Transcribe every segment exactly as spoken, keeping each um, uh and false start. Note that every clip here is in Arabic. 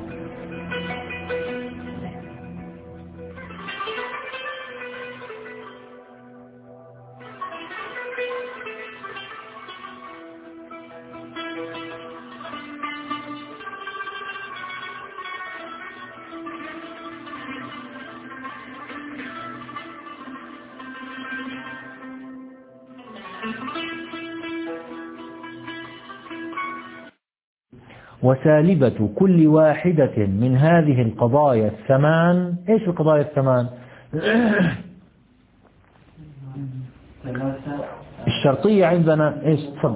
وسالبة كل واحدة من هذه القضايا الثمان. إيش القضايا الثمان؟ الشرطية عندنا إيش؟ تفضل.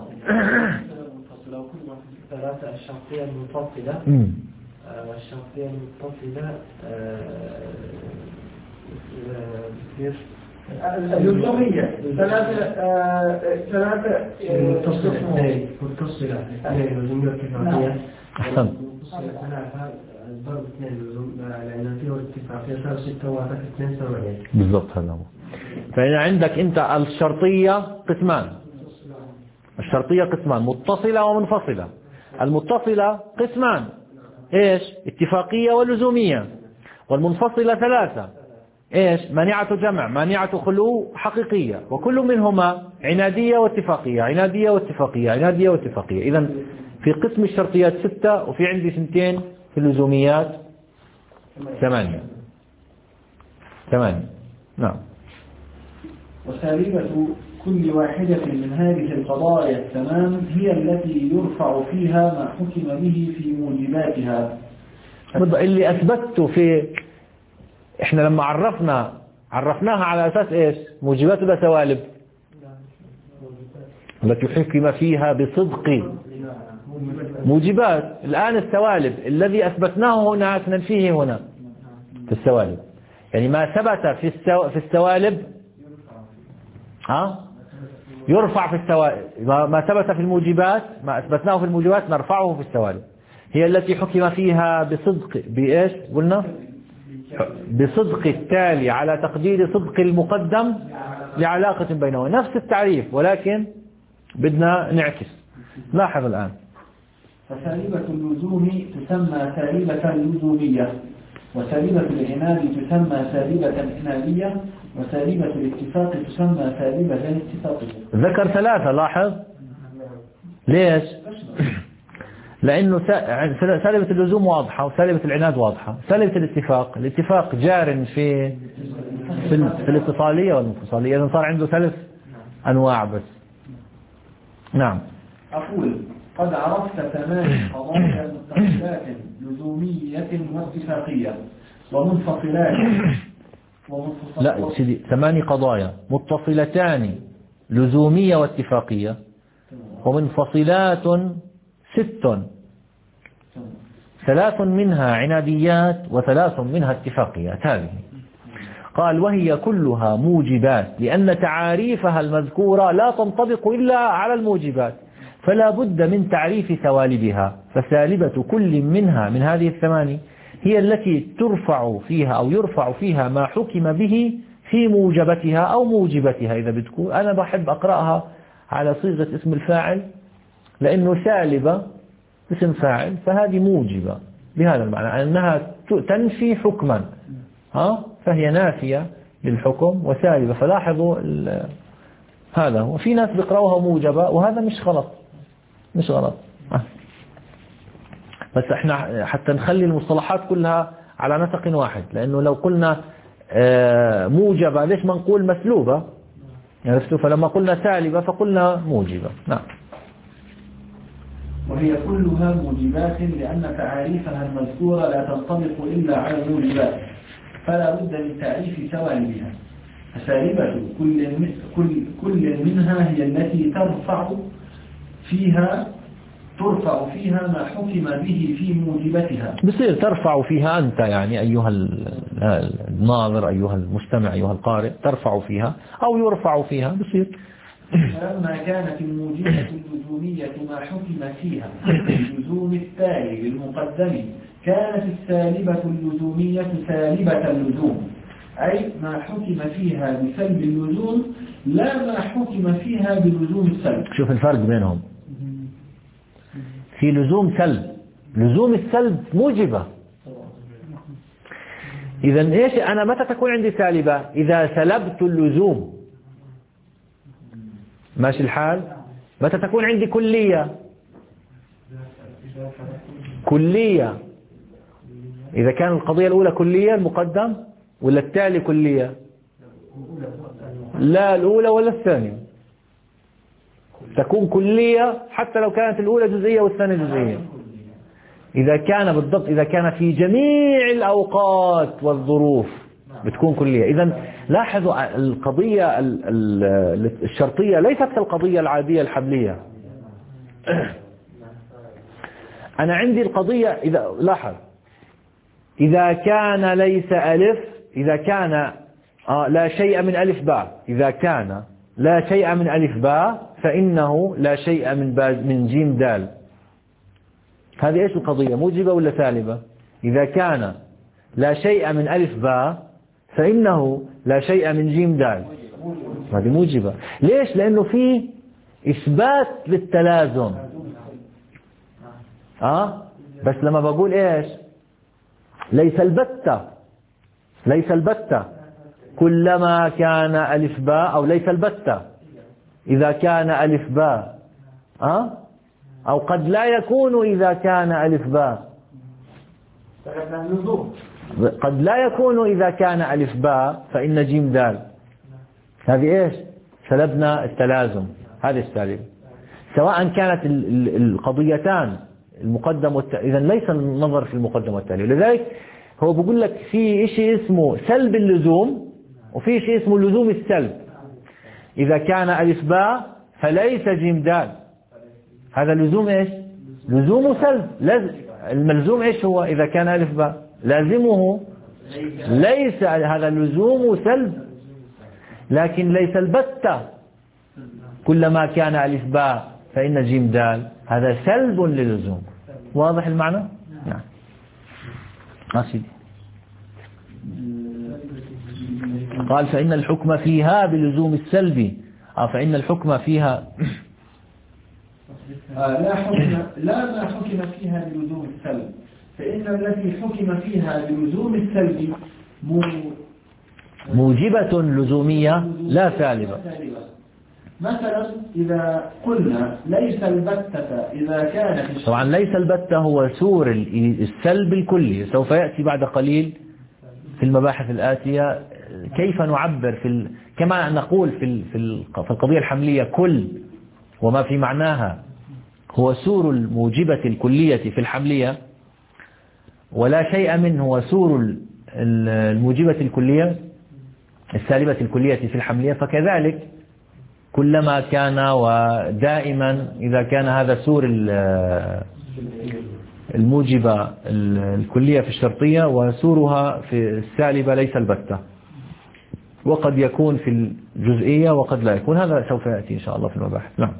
ثلاثة: الشرطية المنفصلة والشرطية المتصلة اللزومية. ثلاثة ثلاثة متصلة متصلة اللزومية والاتفاقية. أحسن. بالضبط هذا هو. فإذا عندك أنت الشرطية قسمان. الشرطية قسمان: متصلة ومنفصلة. المتصلة قسمان: إيش؟ اتفاقية ولزومية. والمنفصلة ثلاثة: إيش؟ مانعة جمع، مانعة خلو، حقيقية. وكل منهما عنادية واتفاقية، عنادية واتفاقية، عنادية واتفاقية. إذن في قسم الشرطيات ستة، وفي عندي سنتين في اللزوميات ثمانية. ثمانية. نعم. وسالبة كل واحدة من هذه القضايا الثمان هي التي يرفع فيها ما حكم به في موجباتها. اللي أثبته في إحنا لما عرفنا عرفناها على أساس إيش؟ موجبات ولا سوالب؟ التي حكم فيها بصدق موجبات. الآن السوالب الذي أثبتناه هنا سننفيه هنا في السوالب. يعني ما ثبت في السو... في السوالب ها يرفع في السوالب. ما ثبت في الموجبات، ما أثبتناه في الموجبات نرفعه في السوالب. هي التي حكم فيها بصدق بإيش قلنا؟ بصدق التالي على تقدير صدق المقدم لعلاقة بينهما. نفس التعريف ولكن بدنا نعكس. لاحظ الآن: فسالبة اللزوم تسمى سالبة اللزومية، وسالبة العناد تسمى سالبة عنادية، وسالبة الاتفاق تسمى سالبة اتفاقية. ذكر ثلاثة. لاحظ ليش؟ لأنه سالبة اللزوم واضحة، وسالبة العناد واضحة. سالبة الاتفاق، الاتفاق جار في في, في الاتصالية والانفصالية. إذن صار عنده ثلاث أنواع بس. نعم. أقول: قد عرفت ثمان قضايا متصلات لزومية واتفاقية ومنفصلات ومنفصلات. لا سيدي، ثمان قضايا متصلتان لزومية واتفاقية ومنفصلات ست. ثلاث منها عناديات وثلاث منها اتفاقيات. هذه قال: وهي كلها موجبات، لأن تعاريفها المذكورة لا تنطبق إلا على الموجبات، فلا بد من تعريف سوالبها. فسالبة كل منها من هذه الثماني هي التي ترفع فيها أو يرفع فيها ما حكم به في موجبتها أو موجبتها. إذا بتكون أنا بحب أقرأها على صيغة اسم الفاعل، لأنه سالبة اسم فاعل، فهذه موجبة بهذا المعنى أنها تنفي حكما، ها فهي نافية للحكم وسالبة. فلاحظوا هذا. وفي ناس بيقرأوها موجبة، وهذا مش غلط، مش غلط. بس احنا حتى نخلي المصطلحات كلها على نسق واحد، لأنه لو قلنا موجبة ليش ما نقول مسلوبة؟ عرفتوا؟ فلما قلنا سالبة فقلنا موجبة. نعم. وهي كلها موجبات، لأن تعاريفها المذكورة لا تنطبق إلا على الموجبات، فلا بد من تعريف سوالبها. فسالبة كل كل كل منها هي التي ترفع فيها ترفع فيها ما حكم به في موجبتها. بصير ترفع فيها أنت، يعني أيها الناظر، أيها المستمع، أيها القارئ، ترفع فيها أو يرفع فيها. بصير فلما كانت الموجبة اللزومية ما حكم فيها اللزوم التالي للمقدم، كانت السالبة اللزومية سالبة اللزوم، أي ما حكم فيها بسلب اللزوم لا ما حكم فيها بلزوم السلب. شوف الفرق بينهم. في لزوم سلب، لزوم السلب موجبة إذا إيش أنا متى تكون عندي سالبة؟ إذا سلبت اللزوم. ماشي الحال؟ متى تكون عندي كلية؟ كلية إذا كان القضية الأولى كلية المقدم ولا التالي كلية؟ لا الأولى ولا الثانية. تكون كلية حتى لو كانت الأولى جزئية والثانية جزئية. إذا كان بالضبط إذا كان في جميع الأوقات والظروف بتكون كلية. إذا لاحظوا القضية الشرطية ليست كالقضية العادية الحملية. أنا عندي القضية إذا لاحظ إذا كان ليس ألف إذا كان آه لا شيء من ألف باء إذا كان لا شيء من ألف باء فإنه لا شيء من من جيم دال. هذه إيش القضية؟ موجبة ولا سالبة؟ إذا كان لا شيء من ألف باء فإنه لا شيء من جيم دال. هذه موجبة. ليش؟ لأنه في إثبات للتلازم. آه بس لما بقول إيش ليس البتة ليس البتة كلما كان ألف باء أو ليس البتة إذا كان ألف باء آه أو قد لا يكون إذا كان ألف باء قد لا يكون إذا كان ألف باء فإن جيم دال. هذه إيش؟ سلبنا التلازم. هذه السالب سواء كانت القضيتان المقدم والتالي. إذن ليس النظر في المقدم والتالي. لذلك هو بيقول لك في شيء اسمه سلب اللزوم وفي شيء اسمه لزوم السلب. إذا كان ألف باء فليس جيم دال. هذا لزوم إيش؟ لزوم سلب. الملزوم إيش هو؟ إذا كان ألف باء لازمه ليس هذا لزوم سلب لكن ليس البتة كلما كان ألف باء فإن جيم دال. هذا سلب للزوم. واضح المعنى؟ نعم. أسيدي قال فإن الحكم فيها بلزوم السلب. أو فإن الحكم فيها لا حكم لا ما حكم فيها بلزوم السلب فإن التي حكم فيها بلزوم السلب موجبة لزومية لا سالبة. مثلا إذا قلنا ليس البتة إذا كان في طبعا ليس البتة هو سور السلب الكلي. سوف يأتي بعد قليل في المباحث الآتية كيف نعبر في ال... كما نقول في ال... في, ال... في القضية الحملية كل وما في معناها هو سور الموجبة الكلية في الحملية ولا شيء منه هو سور الموجبة الكلية السالبة الكلية في الحملية. فكذلك كلما كان ودائما إذا كان هذا سور الموجبة الكلية في الشرطية وسورها في السالبة ليس البتة وقد يكون في الجزئية وقد لا يكون. هذا سوف يأتي إن شاء الله في المباحث. نعم.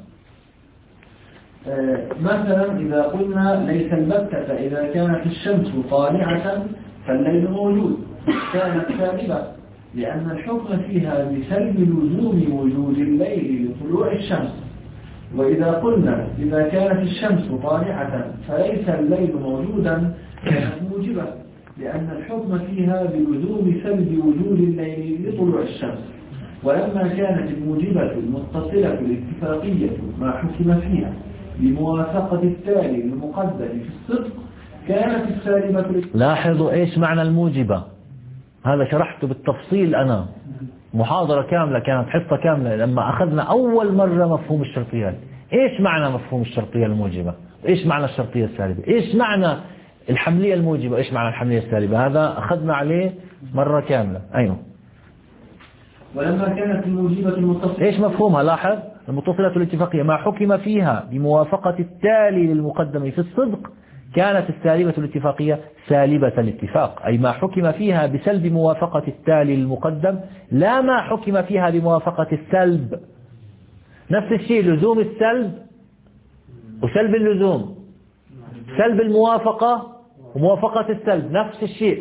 مثلا إذا قلنا ليس البتة إذا كانت الشمس طالعة فالليل موجود كانت سالبة لأن الحكم فيها بسلب لزوم وجود الليل لطلوع الشمس. وإذا قلنا إذا كانت الشمس طالعة فليس الليل موجودا كانت موجبة لأن الحكم فيها بلزوم سلب وجود الليل لطلوع الشمس. ولما كانت الموجبة المتصلة الاتفاقية ما حكم فيها بموافقة التالي المقدر في الصدق كانت السالبة. لاحظوا إيش معنى الموجبة. هذا شرحته بالتفصيل أنا محاضرة كاملة كانت حصة كاملة لما أخذنا أول مرة مفهوم الشرطية. إيش معنى مفهوم الشرطية الموجبة؟ إيش معنى الشرطية السالبة؟ إيش معنى الحملية الموجبة؟ إيش معنى الحملية السالبة؟ هذا أخذنا عليه مرة كاملة. أيوه. ولما كانت الموجبة المتصلة إيش مفهومها؟ لاحظ المتصلة الاتفاقية ما حكم فيها بموافقة التالي للمقدم في الصدق كانت السالبة الاتفاقية سالبة الاتفاق. أي ما حكم فيها بسلب موافقة التالي للمقدم لا ما حكم فيها بموافقة السلب. نفس الشيء لزوم السلب وسلب اللزوم سلب الموافقة وموافقة السلب نفس الشيء.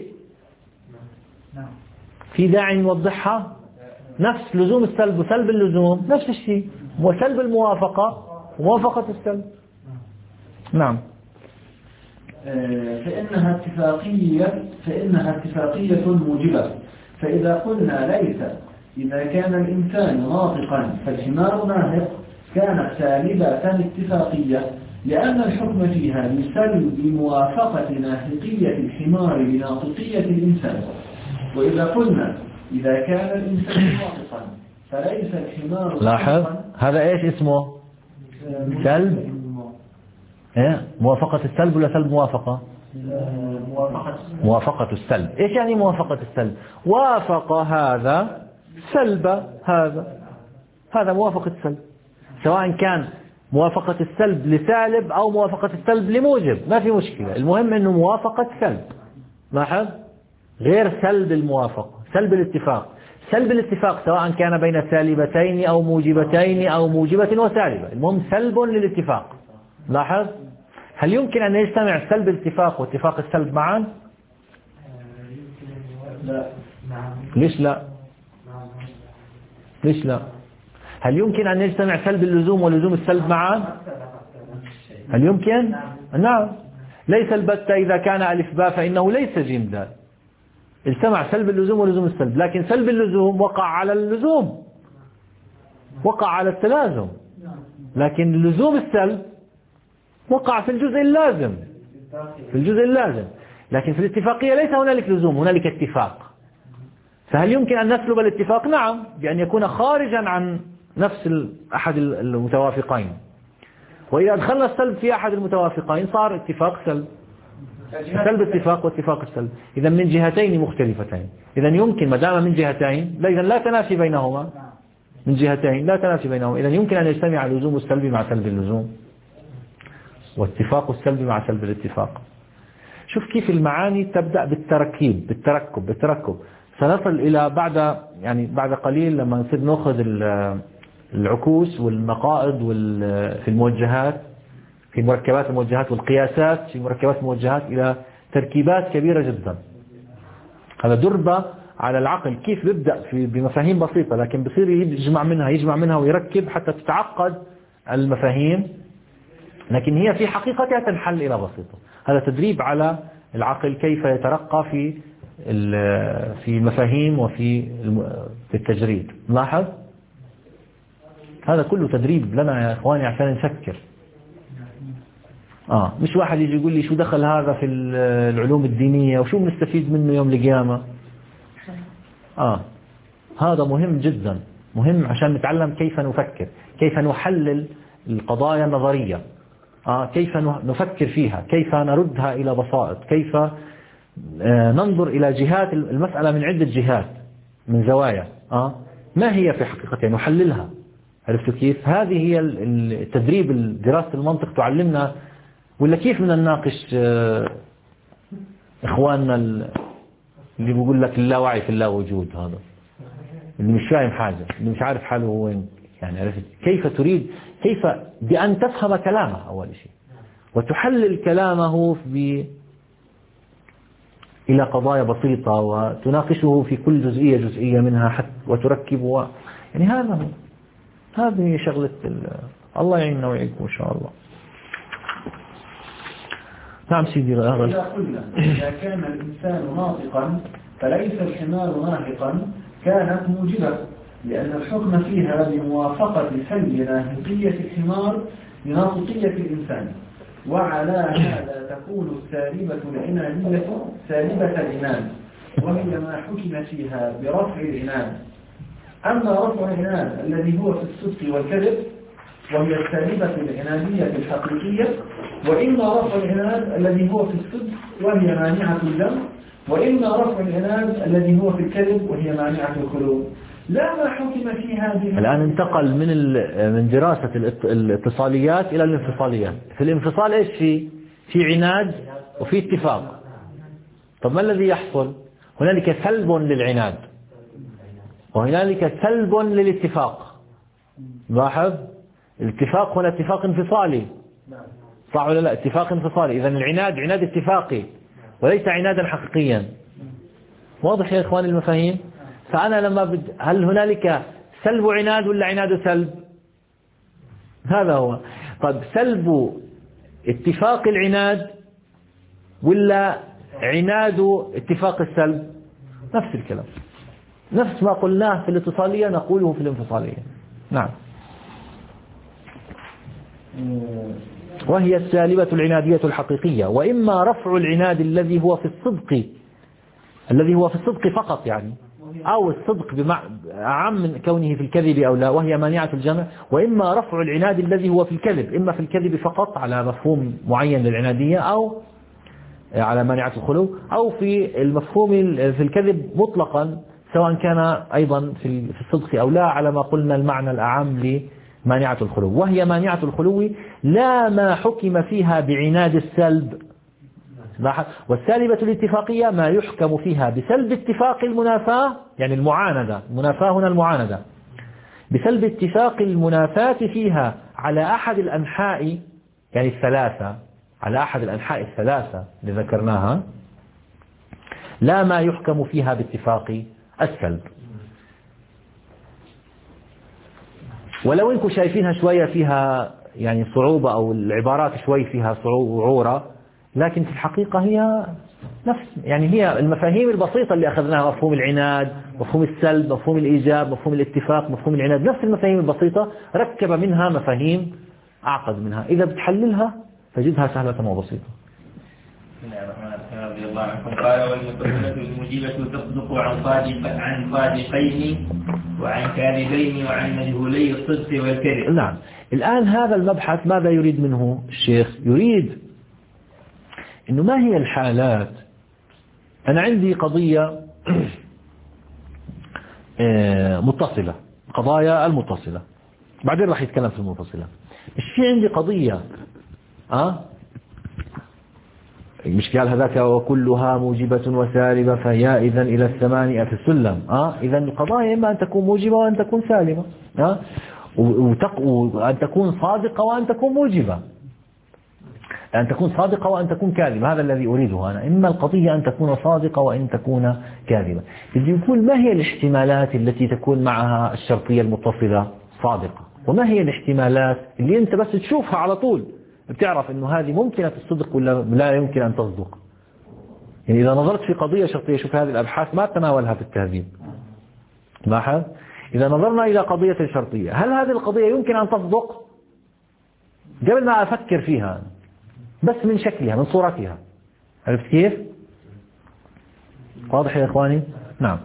في داعي نوضحها. نفس لزوم السلب وسلب اللزوم نفس الشيء وسلب الموافقة وموافقة السلب. نعم. فإنها اتفاقية فإنها اتفاقية موجبة. فإذا قلنا ليس إذا كان الإنسان ناطقا فالحمار ناهق كانت سالبة اتفاقية، لأن الحكم فيها يسلب بموافقة ناهقية الحمار لناطقية الإنسان. وإذا قلنا إذا كان الإنسان ناطقا فليس الحمار. لاحظ هذا إيش اسمه؟ سلب. إيه؟ موافقة السلب ولا سلب موافقة؟ موافقة موافقة السلب. إيش يعني موافقة السلب؟ وافق هذا سلب هذا، هذا موافقة السلب، سواء كان موافقة السلب لسالب أو موافقة السلب لموجب ما في مشكلة، المهم أنه موافقة سلب. لاحظ غير سلب الموافقة، سلب الاتفاق. سلب الاتفاق سواء كان بين سالبتين أو موجبتين أو موجبة وسالبة، المهم سلب للاتفاق. لاحظ هل يمكن أن يجتمع سلب الاتفاق واتفاق السلب معا؟ لا. ليش لا؟ ليش لا؟ هل يمكن أن يجتمع سلب اللزوم ولزوم السلب معا؟ هل يمكن؟ نعم. ليس البتة إذا كان ألف باء فإنه ليس جيم دال. اجتمع سلب اللزوم ولزوم السلب، لكن سلب اللزوم وقع على اللزوم، وقع على التلازم، لكن لزوم السلب وقع في الجزء اللازم، في الجزء اللازم. لكن في الاتفاقية ليس هنالك لزوم، هنالك اتفاق. فهل يمكن أن نسلب الاتفاق؟ نعم، بأن يكون خارجا عن نفس أحد المتوافقين. وإذا أدخلنا السلب في أحد المتوافقين صار اتفاق سلب، سلب اتفاق واتفاق السلب، إذا من جهتين مختلفتين. إذا يمكن ما دام من جهتين إذا لا تنافي بينهما، من جهتين لا تنافي بينهما، إذا يمكن أن يجتمع لزوم السلب مع سلب اللزوم واتفاق السلب مع سلب الاتفاق. شوف كيف المعاني تبدأ بالتركيب بالتركب بالتركب. سنصل إلى بعد يعني بعد قليل لما نصير نأخذ العكوس والمقائد في الموجهات، في مركبات الموجهات والقياسات في مركبات الموجهات، إلى تركيبات كبيرة جدا. هذا دربة على العقل كيف بيبدأ في بمفاهيم بسيطة، لكن بصير يجمع منها يجمع منها ويركب حتى تتعقد المفاهيم، لكن هي في حقيقتها تنحل إلى بسيطة. هذا تدريب على العقل كيف يترقى في في المفاهيم وفي التجريد. لاحظ هذا كله تدريب لنا يا إخواني عشان نفكر. آه مش واحد يجي يقول لي شو دخل هذا في العلوم الدينية وشو بنستفيد منه يوم القيامة. آه هذا مهم جدا، مهم عشان نتعلم كيف نفكر، كيف نحلل القضايا النظرية، آه كيف نفكر فيها، كيف نردها إلى بساط، كيف آه ننظر إلى جهات المسألة من عدة جهات من زوايا، آه ما هي في حقيقتها نحللها. عرفتوا كيف؟ هذه هي التدريب. دراسة المنطق تعلمنا. ولا كيف بدنا نناقش آه إخواننا اللي بيقول لك اللاوعي في اللاوجود، هذا اللي مش فاهم حاجة، اللي مش عارف حاله وين. يعني عرفت كيف تريد، كيف بأن تفهم كلامه أول شيء وتحلل كلامه ب إلى قضايا بسيطة وتناقشه في كل جزئية جزئية منها حتى وتركب. يعني هذا هو، هذه شغلة الله يعيننا ويعينكم إن شاء الله. نعم سيدي. إذا قلنا إذا كان الإنسان ناطقا فليس الحمار ناهقا كانت موجبة، لأن الحكم فيها بموافقة سلب ناهقية الحمار لناطقية الإنسان. وعلى هذا تكون السالبة العنادية سالبة العناد، وهي ما حكم فيها برفع العناد. أما رفع العناد الذي هو في الصدق والكذب وهي السالبة العنادية الحقيقية، وإما رفع العناد الذي هو في الصدق وهي مانعة الدم، وإما رفع العناد الذي هو في الكذب وهي مانعة الخلود. لا ما حكم في هذه. الآن انتقل من من دراسة الاتصاليات إلى الانفصاليات. في الانفصال إيش في؟ في عناد وفي اتفاق. طب ما الذي يحصل؟ هنالك سلب للعناد وهنالك سلب للاتفاق. لاحظ الاتفاق هنا اتفاق انفصالي، صح ولا لا؟ اتفاق انفصالي. إذن العناد عناد اتفاقي وليس عنادا حقيقيا. واضح يا إخواني المفاهيم؟ فأنا لما بد... هل هنالك سلب عناد ولا عناد سلب؟ هذا هو. طب سلب اتفاق العناد ولا عناد اتفاق السلب؟ نفس الكلام، نفس ما قلناه في الاتصالية نقوله في الانفصالية. نعم. وهي السالبة العنادية الحقيقية، وإما رفع العناد الذي هو في الصدق الذي هو في الصدق فقط يعني، أو الصدق أعم من كونه في الكذب أو لا، وهي مانعة الجمع. وإما رفع العناد الذي هو في الكذب، إما في الكذب فقط على مفهوم معين للعنادية، أو على مانعة الخلو، أو في المفهوم في الكذب مطلقا سواء كان أيضا في الصدق أو لا، على ما قلنا المعنى الأعم لمانعة الخلو. وهي مانعة الخلو لا ما حكم فيها بعناد السلب. والسالبة الاتفاقية ما يحكم فيها بسلب اتفاق المنافاة، يعني المعاندة، المنافاة هنا المعاندة، بسلب اتفاق المنافاة فيها على أحد الأنحاء، يعني الثلاثة، على أحد الأنحاء الثلاثة اللي ذكرناها، لا ما يحكم فيها باتفاق السلب. ولو انكم شايفينها شوية فيها يعني صعوبة، أو العبارات شوي فيها صعورة، لكن في الحقيقة هي نفس، يعني هي المفاهيم البسيطة اللي أخذناها، مفهوم العناد، مفهوم السلب، مفهوم الإيجاب، مفهوم الاتفاق، مفهوم العناد، نفس المفاهيم البسيطة ركب منها مفاهيم أعقد منها. إذا بتحللها تجدها سهلة وبسيطة. بسم الله الرحمن الرحيم. رضي الله عنكم. قال: والمتصلة الموجبة تصدق عن صادق عن صادقين وعن كاذبين وعن مجهولي الصدق والكذب. نعم. الآن هذا المبحث ماذا يريد منه الشيخ؟ يريد إنه ما هي الحالات. أنا عندي قضية متصلة، قضايا المتصلة، بعدين راح يتكلم في المنفصلة. مش في عندي قضية أه؟ مش قال هذاك وكلها موجبة وسالبة فهي إذن إلى الثمانية في السلم. أه؟ إذن القضايا إما أن تكون موجبة وأن تكون سالبة، أه؟ وأن تكون صادقة وأن تكون موجبة، أن تكون صادقة وأن تكون كاذبة. هذا الذي أريده أنا، إما القضية أن تكون صادقة وأن تكون كاذبة. بدي يقول ما هي الاحتمالات التي تكون معها الشرطية المتصلة صادقة، وما هي الاحتمالات اللي أنت بس تشوفها على طول بتعرف أنه هذه ممكنة الصدق ولا لا يمكن أن تصدق. يعني إذا نظرت في قضية شرطية، شوف هذه الأبحاث ما تناولها في التهذيب، لاحظ إذا نظرنا إلى قضية شرطية، هل هذه القضية يمكن أن تصدق؟ قبل ما أفكر فيها بس من شكلها، من صورتها. عرفت كيف؟ واضح يا إخواني؟ نعم.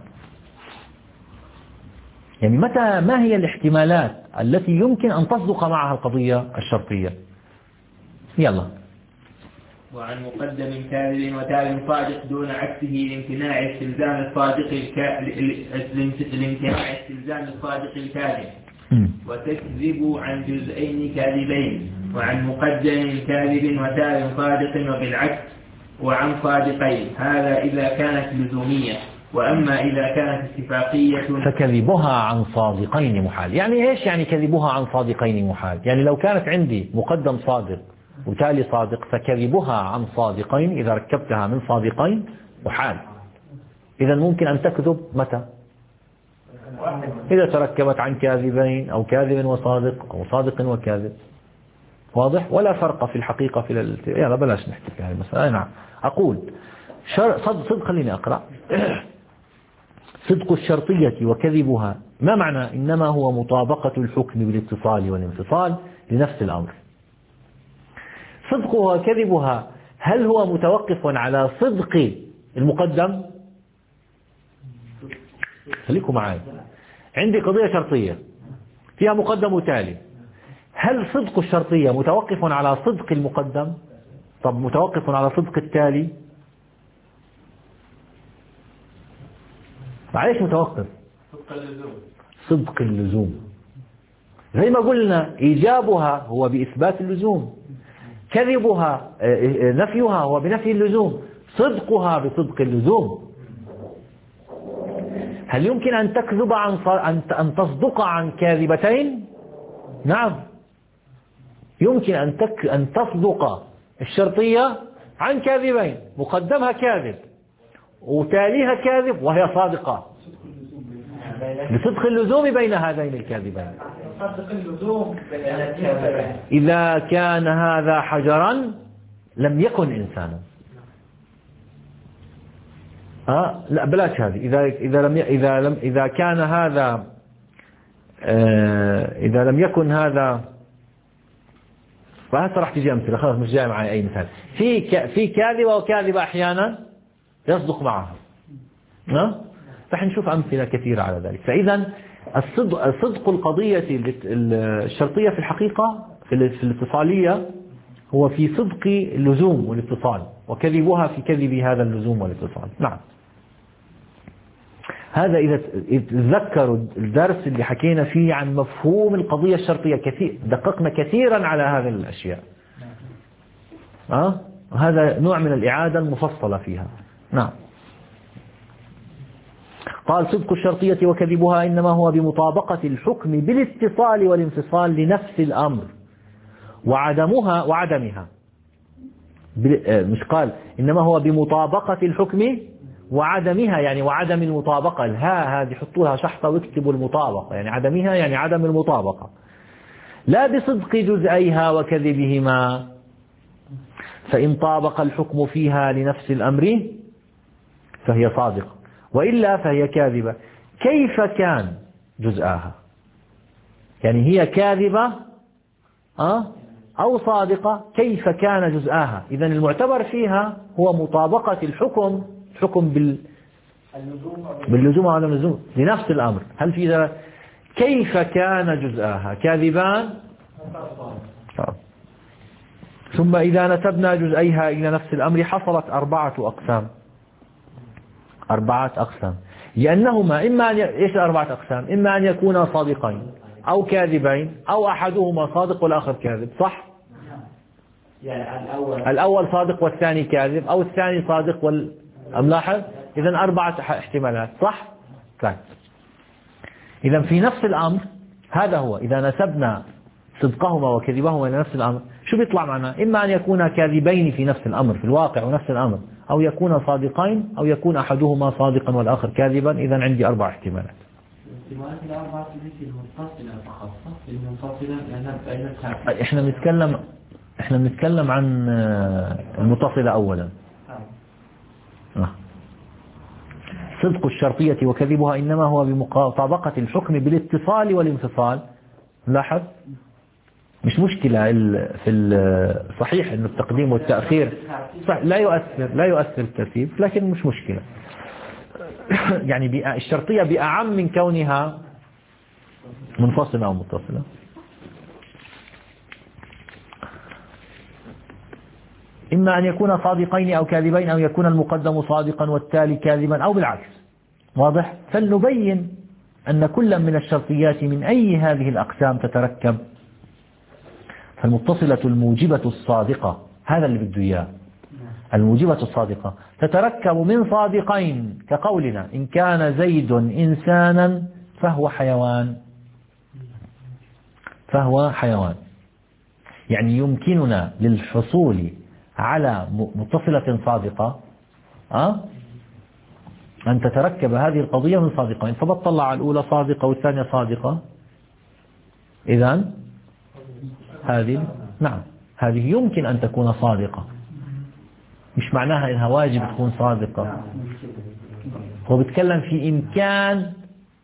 يعني متى ما هي الاحتمالات التي يمكن أن تصدق معها القضية الشرطية؟ يلا. وعن مقدم كاذب وتال صادق دون عكسه لامتناع استلزام الصادق الكا... لامتناع استلزام الصادق الكاذب، وتكذب عن جزئين كاذبين. وعن مقدم كاذب وتال صادق وبالعكس، وعن صادقين، هذا إذا كانت لزومية. وأما إذا كانت اتفاقية فكذبها عن صادقين محال. يعني إيش يعني كذبها عن صادقين محال؟ يعني لو كانت عندي مقدم صادق وتالي صادق، فكذبها عن صادقين إذا ركبتها من صادقين محال. إذا ممكن أن تكذب متى؟ إذا تركبت عن كاذبين أو كاذب وصادق أو صادق وكاذب. واضح؟ ولا فرق في الحقيقة في ال... يلا بلاش نحكي في هذه المسألة. نعم. أقول شر... صد... صدق خليني أقرأ. صدق الشرطية وكذبها ما معنى؟ إنما هو مطابقة الحكم بالاتصال والانفصال لنفس الأمر. صدقها وكذبها هل هو متوقف على صدق المقدم؟ خليكم معي. عندي قضية شرطية فيها مقدم وتالي، هل صدق الشرطية متوقف على صدق المقدم؟ طب متوقف على صدق التالي؟ معليش متوقف؟ صدق اللزوم. صدق اللزوم. زي ما قلنا إيجابها هو بإثبات اللزوم، كذبها نفيها هو بنفي اللزوم، صدقها بصدق اللزوم. هل يمكن أن تكذب عن أن تصدق عن كاذبتين؟ نعم، يمكن أن تك أن تصدق الشرطية عن كاذبين، مقدمها كاذب وتاليها كاذب وهي صادقة بصدق اللزوم بين هذين الكاذبين. إذا كان هذا حجرا لم يكن إنسانا. ها لا بلاش هذه. إذا إذا لم إذا لم إذا كان هذا آه إذا لم يكن هذا، فهسه راح تجي أمثلة، خلاص مش جاي معي أي مثال. في ك في كاذبة وكاذبة أحيانا يصدق معها، ها راح نشوف أمثلة كثيرة على ذلك. فإذا الصدق صدق القضية الشرطية في الحقيقة في الاتصالية هو في صدق اللزوم والاتصال، وكذبها في كذب هذا اللزوم والاتصال. نعم. هذا إذا تذكروا الدرس اللي حكينا فيه عن مفهوم القضية الشرطية، كثير دققنا كثيرا على هذه الأشياء. أه؟ هذا نوع من الإعادة المفصلة فيها. نعم. قال صدق الشرطية وكذبها إنما هو بمطابقة الحكم بالاتصال والانفصال لنفس الأمر، وعدمها وعدمها مش قال إنما هو بمطابقة الحكم وعدمها، يعني وعدم المطابقة. الها هذه حطوا لها شحطة واكتبوا المطابقة، يعني عدمها يعني عدم المطابقة. لا بصدق جزئيها وكذبهما، فإن طابق الحكم فيها لنفس الأمر فهي صادقة، وإلا فهي كاذبة. كيف كان جزءها؟ يعني هي كاذبة أه؟ أو صادقة، كيف كان جزءها؟ إذن المعتبر فيها هو مطابقة الحكم حكم بال باللزوم أو عدم اللزوم لنفس الأمر. هل في ذلك؟ كيف كان جزءها؟ كاذبان. ثم إذا نسبنا جزئيها إلى نفس الأمر حصلت أربعة أقسام. أربعة أقسام، لأنهما إما أن ي... إيش أربعة أقسام؟ إما أن يكونا صادقين أو كاذبين، أو أحدهما صادق والآخر كاذب. صح؟ يعني الأول الأول صادق والثاني كاذب، أو الثاني صادق وال ملاحظ. إذن أربعة احتمالات. صح؟ طيب. إذن في نفس الأمر هذا هو، إذا نسبنا صدقهما وكذبهما إلى نفس الأمر شو بيطلع معنا؟ إما أن يكونا كاذبين في نفس الأمر في الواقع ونفس الأمر، أو يكون صادقين، أو يكون أحدهما صادقا والآخر كاذبا. إذن عندي أربع احتمالات. الاحتمالات الأربعة التي المتصلة فقط، المنفصلة لأنها بينها. إحنا بنتكلم إحنا بنتكلم عن المتصلة أولا. آه. صدق الشرطية وكذبها إنما هو بمطابقة الحكم بالاتصال والانفصال. لاحظ مش مشكلة في الصحيح إنه التقديم والتأخير صح، لا يؤثر لا يؤثر الترتيب، لكن مش مشكلة. يعني الشرطية بأعم من كونها منفصلة أو متصلة. إما أن يكون صادقين أو كاذبين، أو يكون المقدم صادقا والتالي كاذبا، أو بالعكس. واضح؟ فلنبين أن كل من الشرطيات من أي هذه الأقسام تتركب. فالمتصلة الموجبة الصادقة، هذا اللي بده إياه، الموجبة الصادقة تتركب من صادقين، كقولنا إن كان زيد إنسانا فهو حيوان. فهو حيوان، يعني يمكننا للحصول على متصلة صادقة أه؟ أن تتركب هذه القضية من صادقين. فبطلع على الأولى صادقة والثانية صادقة، إذن هذه نعم هذه يمكن أن تكون صادقة، مش معناها إنها واجب تكون صادقة. هو بيتكلم في إمكان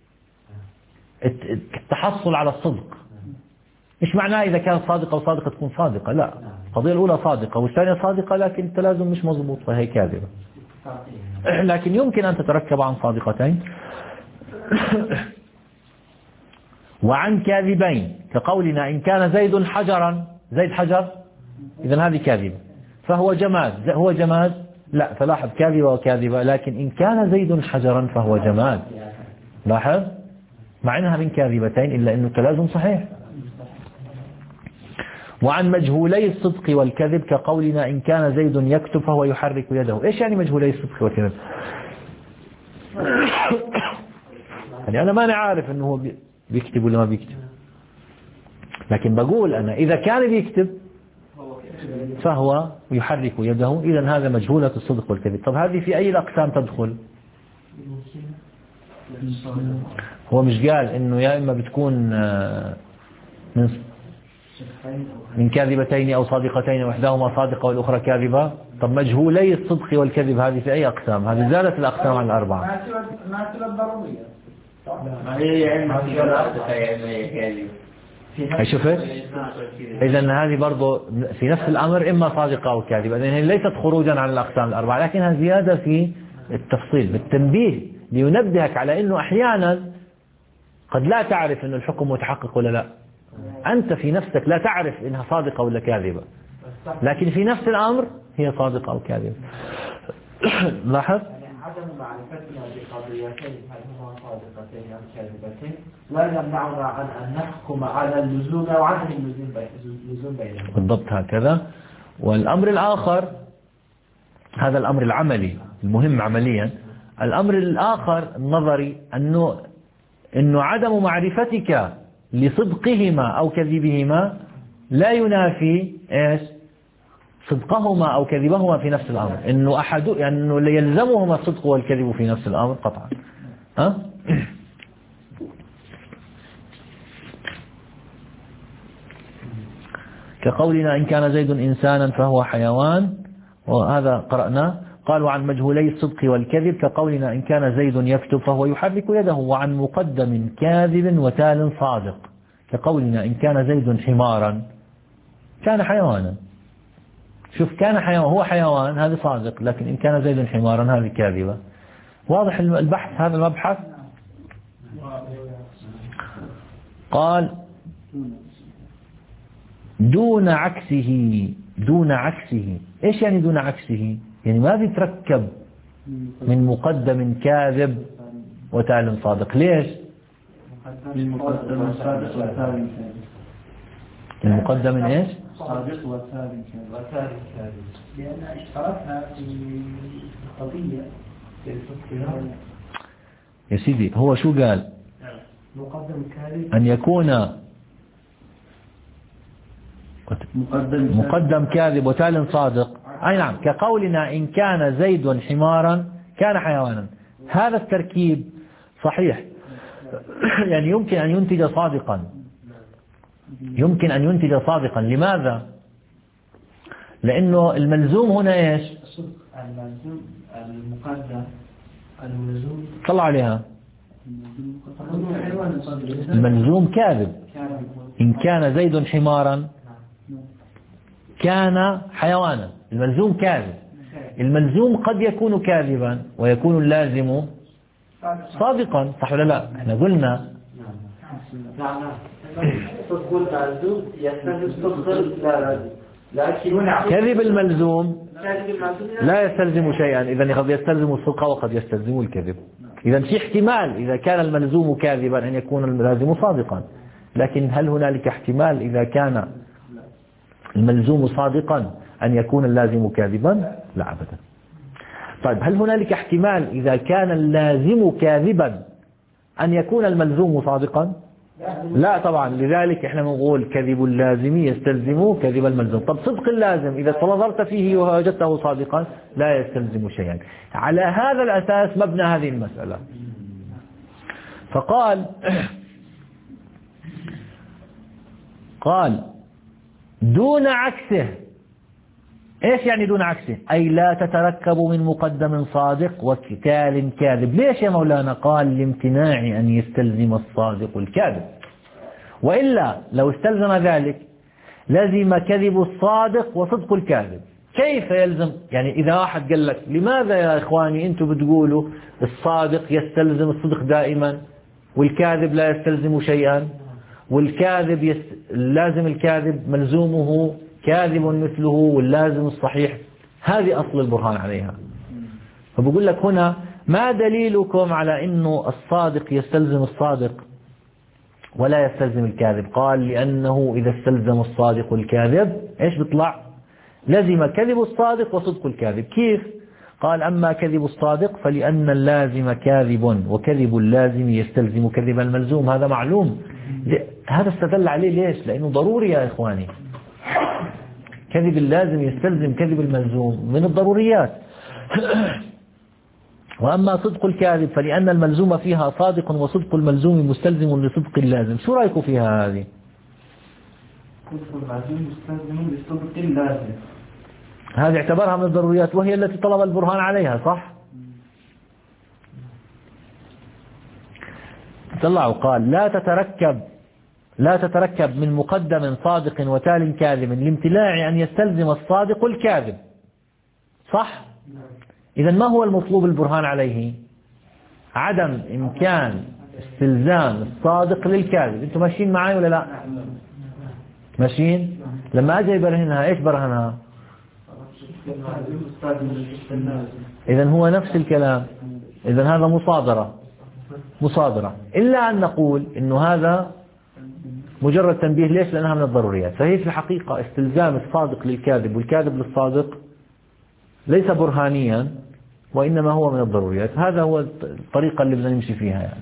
التحصل على الصدق، مش معناه إذا كانت صادقة وصادقة تكون صادقة. لا، القضية الأولى صادقة والثانية صادقة، لكن التلازم مش مضبوط فهي كاذبة. لكن يمكن أن تتركب عن صادقتين وعن كاذبين، كقولنا إن كان زيد حجرا، زيد حجر، إذن هذه كاذبة. فهو جماد، هو جماد لا، فلاحظ كاذبة وكاذبة. لكن إن كان زيد حجرا فهو جماد، لاحظ مع أنها من كاذبتين إلا أنه التلازم صحيح. وعن مجهولي الصدق والكذب، كقولنا إن كان زيد يكتب فهو يحرك يده. إيش يعني مجهولي الصدق والكذب؟ يعني أنا ما عارف أنه هو بيكتب ولا ما بيكتب، لكن بقول أنا إذا كان بيكتب فهو يحرك يده، إذن هذا مجهولة الصدق والكذب. طب هذه في أي الأقسام تدخل؟ هو مش قال إنه يا إما بتكون من من كاذبتين أو صادقتين وإحداهما صادقة والأخرى كاذبة. طب مجهولي الصدق والكذب هذه في أي أقسام؟ هذه زادت الأقسام عن الأربعة. ما تبقى ضرورية. ما هي علم كاذب. شفت؟ إذا هذه برضو في نفس الأمر إما صادقة أو كاذبة، إذن هي ليست خروجا عن الأقسام الأربعة، لكنها زيادة في التفصيل بالتنبيه لينبهك على أنه أحيانا قد لا تعرف أن الحكم متحقق ولا لا. أنت في نفسك لا تعرف إنها صادقة ولا كاذبة، لكن في نفس الأمر هي صادقة أو كاذبة. لاحظ؟ عدم معرفتنا بقضيتين هل هما صادقتين أم كاذبتين لا يمنعنا عن أن نحكم على اللزوم أو عدم اللزوم بينهما. بالضبط هكذا. والأمر الآخر، هذا الأمر العملي المهم عمليا. الأمر الآخر النظري أنه إنه عدم معرفتك لصدقهما أو كذبهما لا ينافي إيش؟ صدقهما أو كذبهما في نفس الأمر، إنه أحد يعني إنه يلزمهما الصدق والكذب في نفس الأمر قطعا. ها؟ كقولنا إن كان زيد إنسانا فهو حيوان، وهذا قرأنا. قال وعن مجهولي الصدق والكذب كقولنا إن كان زيد يكتب فهو يحرك يده. وعن مقدم كاذب وتال صادق كقولنا إن كان زيد حمارا كان حيوانا. شوف كان حيوان هو حيوان هذا صادق، لكن إن كان زيد حمارا هذه كاذبة. واضح البحث هذا المبحث. قال دون عكسه. دون عكسه إيش يعني دون عكسه؟ يعني ما بيتركب من مقدم كاذب وتال صادق. ليش؟ المقدم الصادق والتالي كاذب. المقدم من ايش؟ صادق والتالي كاذب. لأن اشتركنا في قضية يا سيدي. هو شو قال؟ مقدم كاذب أن يكون مقدم, مقدم كاذب وتال صادق. أي نعم. كقولنا إن كان زيد حمارا كان حيوانا. هذا التركيب صحيح. يعني يمكن أن ينتج صادقا. يمكن أن ينتج صادقا. لماذا؟ لأنه الملزوم هنا إيش؟ الملزوم المقدم الملزوم طلع عليها. الملزوم كاذب. إن كان زيد حمارا كان حيوانا. الملزوم كاذب. الملزوم قد يكون كاذبا ويكون اللازم صادقا، صح ولا لا؟ احنا قلنا نعم صدق الملزوم يستلزم صدق اللازم، لكن كذب الملزوم لا يستلزم شيئا. إذا قد يستلزم الصدق وقد يستلزم الكذب. إذا في احتمال إذا كان الملزوم كاذبا أن يكون اللازم صادقا، لكن هل هنالك احتمال إذا كان الملزوم صادقا أن يكون اللازم كاذبا؟ لا أبدا. طيب هل هنالك احتمال إذا كان اللازم كاذبا أن يكون الملزوم صادقا؟ لا طبعا. لذلك احنا نقول كذب اللازم يستلزم كذب الملزوم. طب صدق اللازم إذا نظرت فيه ووجدته صادقا لا يستلزم شيئا. على هذا الأساس مبنى هذه المسألة. فقال قال دون عكسه. ايش يعني دون عكسه؟ اي لا تتركب من مقدم صادق وتال كاذب. ليش يا مولانا؟ قال لامتناع ان يستلزم الصادق الكاذب، والا لو استلزم ذلك لزم كذب الصادق وصدق الكاذب. كيف يلزم؟ يعني اذا واحد قال لك لماذا يا اخواني انتم بتقولوا الصادق يستلزم الصدق دائما والكاذب لا يستلزم شيئا، والكاذب يست... اللازم الكاذب ملزومه كاذب مثله واللازم الصحيح؟ هذه أصل البرهان عليها. فبقول لك هنا ما دليلكم على أنه الصادق يستلزم الصادق ولا يستلزم الكاذب؟ قال لأنه إذا استلزم الصادق الكاذب إيش بيطلع؟ لزم كذب الصادق وصدق الكاذب. كيف؟ قال أما كذب الصادق فلأن اللازم كاذب وكذب اللازم يستلزم كذب الملزوم. هذا معلوم. هذا استدل عليه ليش؟ لأنه ضروري يا إخواني. كذب اللازم يستلزم كذب الملزوم من الضروريات. وأما صدق الكاذب فلأن الملزوم فيها صادق وصدق الملزوم مستلزم لصدق اللازم. شو رأيكم فيها هذه؟ هذه اعتبرها من الضروريات وهي التي طلب البرهان عليها، صح؟ طلعوا قال لا تتركب لا تتركب من مقدم صادق وتال كاذب لامتلاع أن يستلزم الصادق الكاذب، صح؟ إذا ما هو المطلوب البرهان عليه؟ عدم إمكان استلزام الصادق للكاذب. أنتم ماشيين معي ولا لا؟ ماشيين؟ لما أجي برهنها إيش برهنها؟ إذا هو نفس الكلام، إذا هذا مصادرة مصادرة، إلا أن نقول إنه هذا مجرد تنبيه. ليش؟ لأنها من الضروريات. فهي في الحقيقة استلزام الصادق للكاذب والكاذب للصادق ليس برهانيا، وإنما هو من الضروريات. هذا هو الطريقة اللي بدنا نمشي فيها يعني.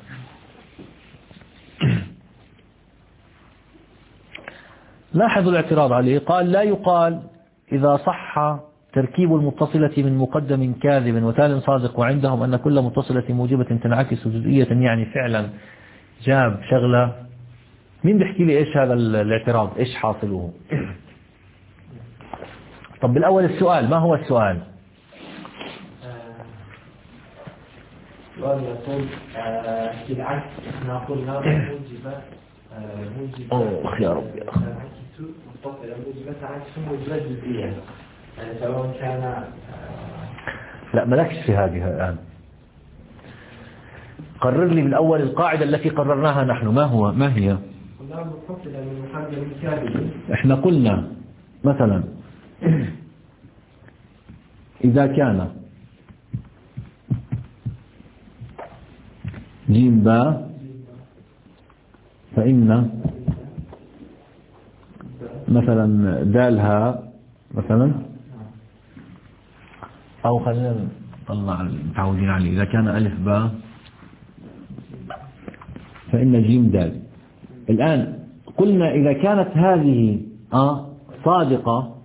لاحظوا الاعتراض عليه، قال لا يقال إذا صح تركيب المتصلة من مقدم كاذب وتال صادق وعندهم أن كل متصلة موجبة تنعكس جزئية، يعني فعلا جاب شغلة. مين بيحكي لي إيش هذا الاعتراض؟ إيش حاصله؟ طب بالأول السؤال، ما هو السؤال؟ السؤال يقول بالعكس احنا قلنا موجبة موجبة أوه يا رب يا أخي متصلة موجبة تعكس موجبة جزئية، يعني سواء كان لا مالكش في هذه الآن. قرر لي بالأول القاعدة التي قررناها نحن، ما هو ما هي؟ قلنا متصلة من مقدم كاذب. احنا قلنا مثلا إذا كان جيم باء فإن مثلا دالها مثلا، أو خلينا نطلع متعودين عليه، إذا كان ألف باء فإن جيم دال. الآن قلنا إذا كانت هذه آه صادقة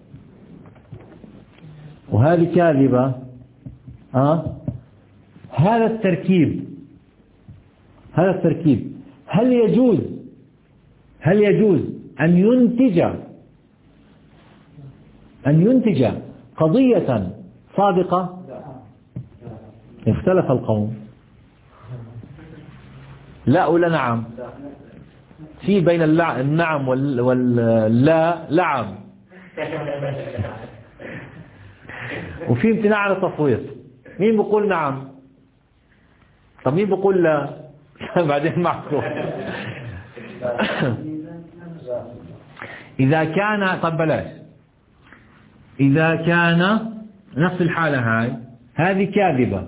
وهذه كاذبة، آه هذا التركيب هذا التركيب هل يجوز هل يجوز أن ينتج أن ينتج قضية صادقة؟ اختلف القوم، لا ولا نعم؟ في بين النعم واللا لعب، وفي امتناع على التصويت. مين بيقول نعم؟ طب مين بيقول لا؟ بعدين معكم. إذا كان طب بلاش، إذا كان نفس الحالة هاي، هذه كاذبة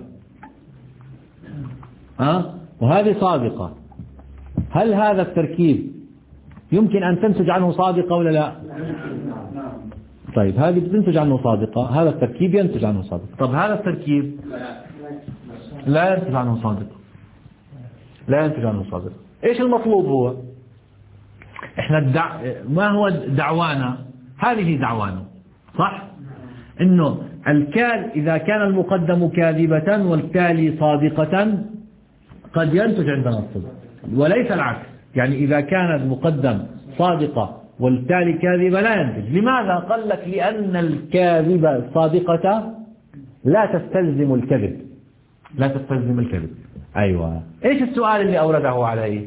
أه؟ وهذه صادقة، هل هذا التركيب يمكن أن تنتج عنه صادقة ولا لا؟ طيب هذه بتنتج عنه صادقة، هذا التركيب ينتج عنه صادقة. طب هذا التركيب لا ينتج عنه صادقة، لا ينتج عنه صادقة. إيش المطلوب هو؟ إحنا الدع... ما هو دعوانا؟ هذه دعوانا، صح؟ إنه الكال إذا كان المقدم كاذبة والتالي صادقة قد ينتج عندنا الصدق، وليس العكس. يعني إذا كان المقدم صادقة والتالي كاذبة لا ينتج. لماذا؟ قال لك لأن الكاذبة الصادقة لا تستلزم الكذب، لا تستلزم الكذب. أيوة. إيش السؤال اللي أورده عليه؟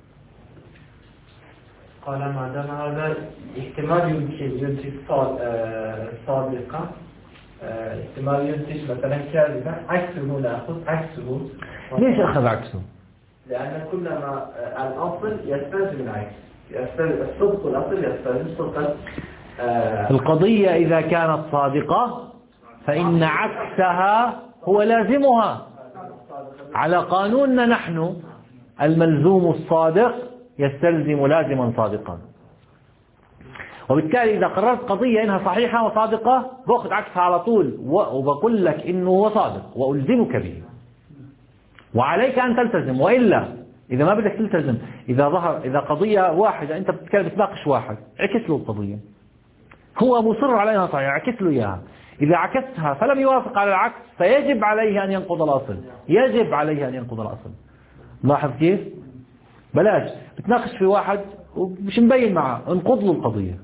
قال ما دام هذا احتمال يمكن ينتج صادقة، احتمال ينتج مثلا كاذبة، عكسه نأخذ عكسه. ليش أخذ عكسه؟ لأن كلما الأصل يستلزم العكس، الصدق الأصل يستلزم صدق. القضية إذا كانت صادقة فإن عكسها هو لازمها. على قانوننا نحن الملزوم الصادق يستلزم لازما صادقا، وبالتالي إذا قررت قضية إنها صحيحة وصادقة بأخذ عكسها على طول وبقول لك إنه هو صادق وألزمك به، وعليك أن تلتزم. وإلا إذا ما بدك تلتزم، إذا ظهر إذا قضية واحدة أنت بتتكلم بتناقش واحد، عكس له القضية، هو مصر على أنها صحيحة، عكس له إياها. إذا عكستها فلم يوافق على العكس فيجب عليه أن ينقض الأصل، يجب عليه أن ينقض الأصل. لاحظ كيف؟ بلاش بتناقش في واحد ومش مبين معه انقض له القضية،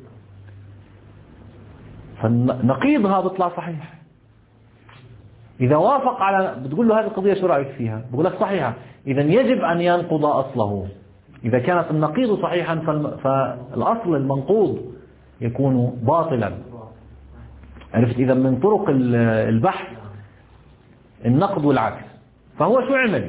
فنقيضها بيطلع صحيح. إذا وافق على بتقول له هذه القضية شو رأيك فيها؟ بقول لك صحيحة، إذا يجب أن ينقض أصله. إذا كانت النقيض صحيحا فالأصل المنقوض يكون باطلا. عرفت؟ إذا من طرق البحث النقد والعكس. فهو شو عمل؟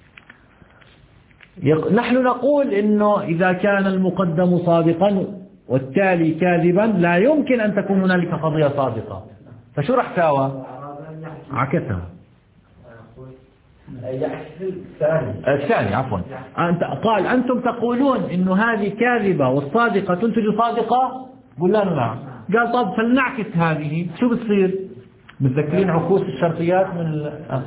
نحن نقول إنه إذا كان المقدم صادقا والتالي كاذبا لا يمكن أن تكون هنالك قضية صادقة. فشو رح ساوى؟ عكسها. الثاني الثاني عفوا أنت قال أنتم تقولون إنه هذه كاذبة والصادقة تنتج صادقة. قلنا له نعم. قال طب فلنعكس هذه، شو بتصير؟ متذكرين عكوس الشرطيات من ال... آه.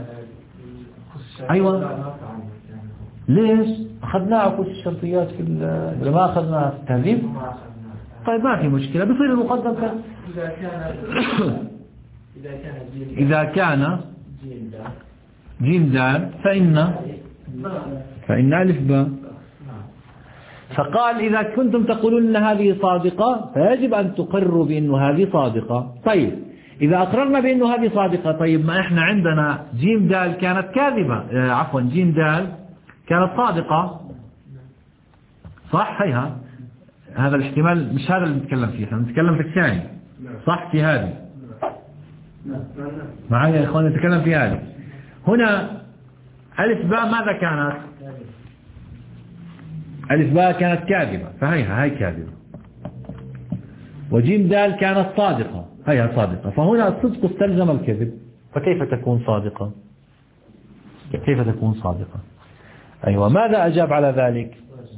أيوة ليش أخذنا عكوس الشرطيات في ال... ما أخذنا في التهذيب؟ طيب ما في مشكلة، بصير المقدم كان إذا كان إذا كان جيم دال فإن فإن ألف باء. فقال إذا كنتم تقولون أن هذه صادقة فيجب أن تقروا بأن هذه صادقة. طيب إذا أقررنا بأن هذه صادقة، طيب ما إحنا عندنا جيم دال كانت كاذبة، آه عفوا جيم دال كانت صادقة صح؟ هيها هذا الاحتمال مش هذا اللي نتكلم فيه، احنا نتكلم في الثاني صح؟ في هذه معايا يا إخواني، نتكلم في هذه. هنا ألف باء ماذا كانت؟ ألف باء كانت كاذبة، فهيها هاي كاذبة. وجيم دال كانت صادقة، هيها صادقة. فهنا الصدق استلزم الكذب، فكيف تكون صادقة؟ كيف تكون صادقة؟ أيوة. ماذا أجاب على ذلك؟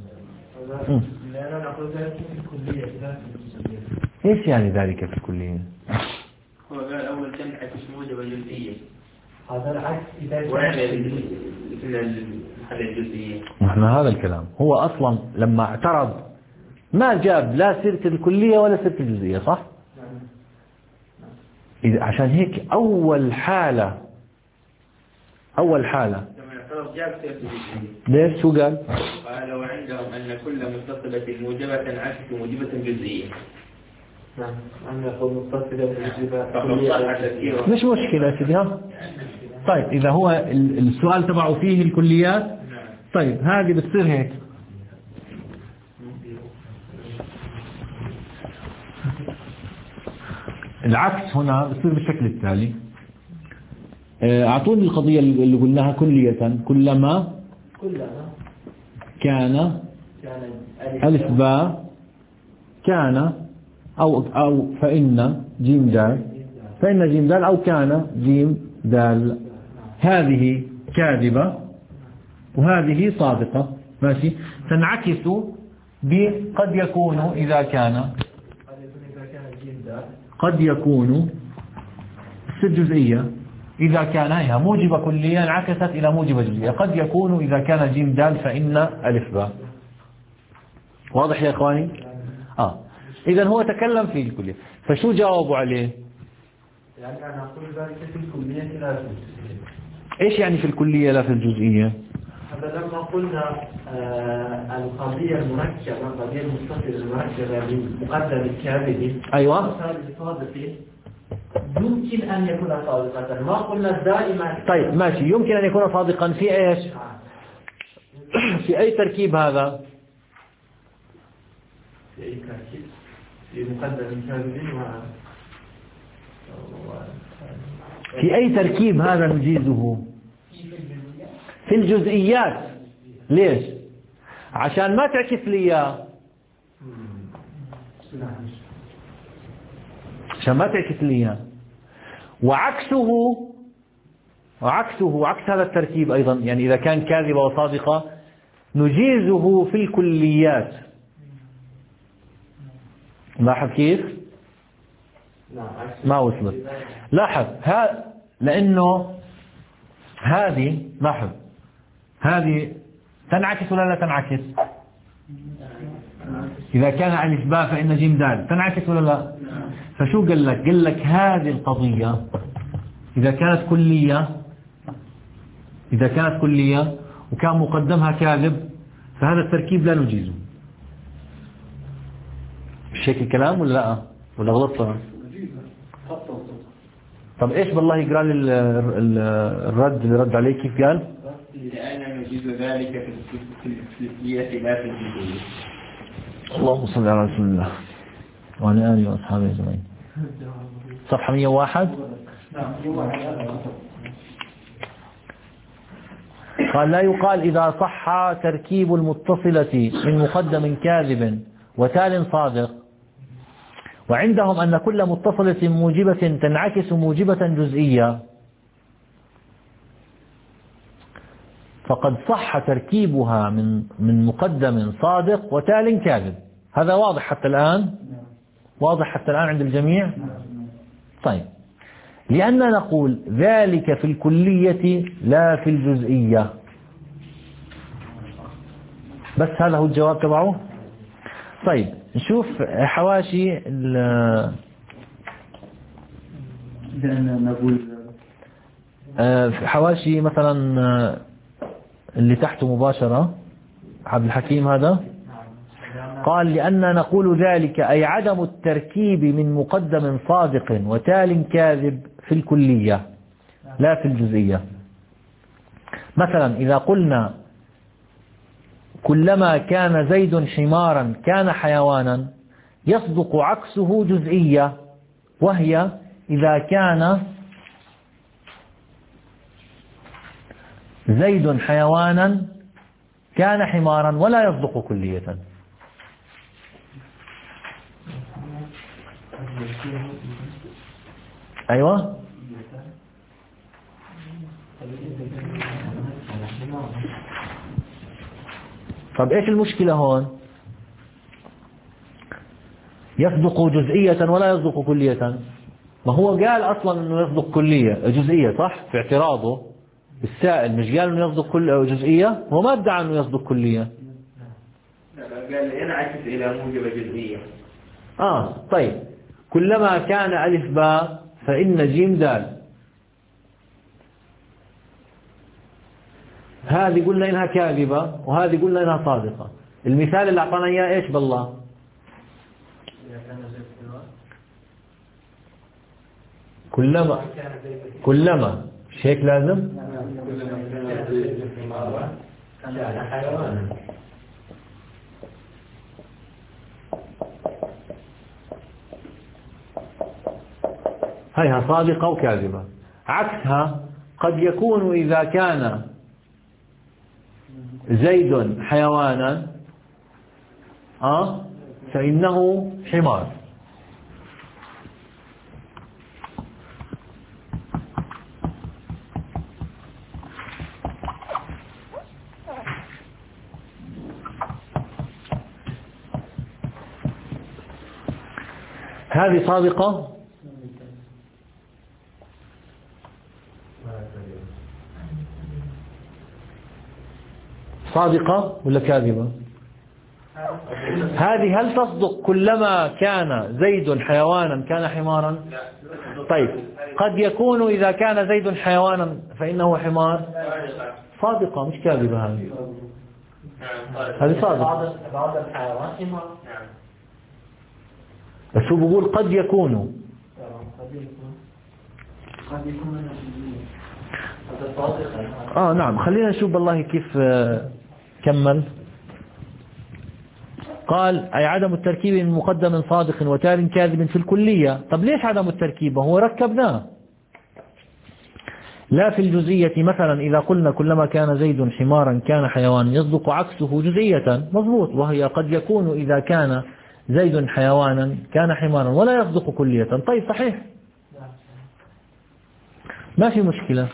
إيش يعني ذلك في الكلية؟ هو قال أول جمعة موجبة جزئية، هذا العكس إذا هذا الجزئية. نحن هذا الكلام هو أصلا لما اعترض ما جاب لا سيرة الكلية ولا سيرة الجزئية صح؟ إذا عشان هيك أول حالة أول حالة لما اعترض جاب سيرة الجزئية. ليش؟ شو قال؟ قال وعندهم أن كل متصلة موجبة عكس موجبة جزئية. نعم أن يكون متصلة بالجزئية. مش مشكلة سيدي ها. طيب إذا هو السؤال تبعه فيه الكليات، طيب هذه بتصير هيك. العكس هنا بصير بالشكل التالي. أعطوني القضية اللي قلناها كلية. كلما كان ألف باء كان أو أو فإن جيم دال فإن جيم دال أو كان جيم دال. هذه كاذبة وهذه صادقة. ماشي. تنعكس بقد يكون إذا كان قد يكون الجزئية إذا كان هي موجبة كلية انعكست إلى موجبة جزئية. قد يكون إذا كان جيم دال فإن ألف باء. واضح يا إخواني؟ آه إذا هو تكلم في الكلية، فشو جاوبوا عليه؟ يعني أنا أقول ذلك في الكلية لا في الجزئية. إيش يعني في الكلية لا في الجزئية؟ هذا لما قلنا آه القضية المركبة القضية المتصلة المركبة بمقدم الكاذب أيوة صادق يمكن أن يكون صادقا، ما قلنا دائما. طيب ماشي، يمكن أن يكون صادقا في إيش؟ في أي تركيب هذا؟ في أي تركيب؟ في مقدم الكاذب و في أي تركيب هذا نجيزه؟ في الجزئيات. ليش؟ عشان ما تعكس لي إياه، عشان ما تعكس لي إياه. وعكسه وعكسه عكس هذا التركيب أيضا، يعني إذا كان كاذبة وصادقة نجيزه في الكليات. لاحظ كيف؟ ما وصلت. لاحظ ها، لأنه هذه لاحظ هذه تنعكس ولا لا تنعكس؟ إذا كان ألف باء فإن جيم دال تنعكس ولا لا؟ فشو قال لك؟ قال لك هذه القضية إذا كانت كلية إذا كانت كلية وكان مقدمها كاذب فهذا التركيب لا نجيزه. مش هيك الكلام ولا لا ولا غلطت؟ طب إيش بالله يقرأ لي الرد اللي رد عليه كيف قال؟ لأن نجيز ذلك في الكلية لا في الجزئية. اللهم صل على رسول الله وعلى آله وأصحابه أجمعين. صفحة مئة وواحد. قال لا يقال إذا صح تركيب المتصلة من مقدم كاذب وتال صادق، وعندهم أن كل متصلة موجبة تنعكس موجبة جزئية، فقد صح تركيبها من من مقدم صادق وتال كاذب. هذا واضح حتى الآن؟ واضح حتى الآن عند الجميع؟ طيب، لأننا نقول ذلك في الكلية لا في الجزئية. بس هذا هو الجواب تبعه. طيب نشوف حواشي نقول حواشي مثلا اللي تحته مباشرة عبد الحكيم هذا قال لأننا نقول ذلك أي عدم التركيب من مقدم صادق وتال كاذب في الكلية لا في الجزئية. مثلا إذا قلنا كلما كان زيد حمارا كان حيوانا، يصدق عكسه جزئية، وهي إذا كان زيد حيوانا كان حمارا، ولا يصدق كلية. أيوة. طب إيش المشكلة هون؟ يصدق جزئية ولا يصدق كلية. ما هو قال أصلا أنه يصدق كلية جزئية صح؟ في اعتراضه السائل مش قال أنه يصدق كل جزئية، هو ما ادعى أنه يصدق كلية. قال ينعكس إلى موجب جزئية. آه طيب، كلما كان ألف باء فإن جيم دال، هذه قلنا إنها كاذبة وهذه قلنا إنها صادقة. المثال اللي أعطانا إياه إيش بالله؟ كلما كلما مش هيك لازم؟ هيها صادقة وكاذبة. عكسها قد يكون إذا كان زيد حيوانا آه فإنه حمار. هذه صادقة صادقة ولا كاذبة؟ هذه هل تصدق كلما كان زيد حيوانا كان حمارا؟ طيب قد يكون إذا كان زيد حيوانا فإنه حمار، صادقة مش كاذبة. هذه هذه صادقة. بعض الحيوان حمار. بس هو بقول قد يكون قد يكون آه نعم. خلينا نشوف بالله كيف آه كمل. قال أي عدم التركيب من مقدم صادق وتال كاذب في الكلية. طب ليش عدم التركيب؟ هو ركبناه. لا في الجزئية. مثلا إذا قلنا كلما كان زيد حمارا كان حيوانا، يصدق عكسه جزئية، مضبوط، وهي قد يكون إذا كان زيد حيوانا كان حمارا، ولا يصدق كلية. طيب صحيح، ما في مشكلة.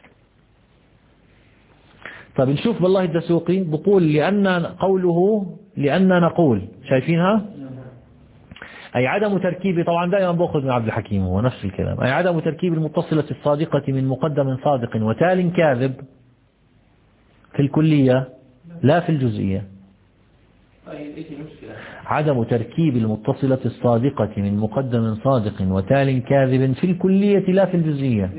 طيب نشوف بالله الدسوقي بقول لأن قوله لأن نقول، شايفينها؟ أي عدم تركيب، طبعا دائما بأخذ من عبد الحكيم هو نفس الكلام، أي عدم تركيب المتصلة الصادقة من مقدم صادق وتال كاذب في الكلية لا في الجزئية. عدم تركيب المتصلة الصادقة من مقدم صادق وتال كاذب في الكلية لا في الجزئية.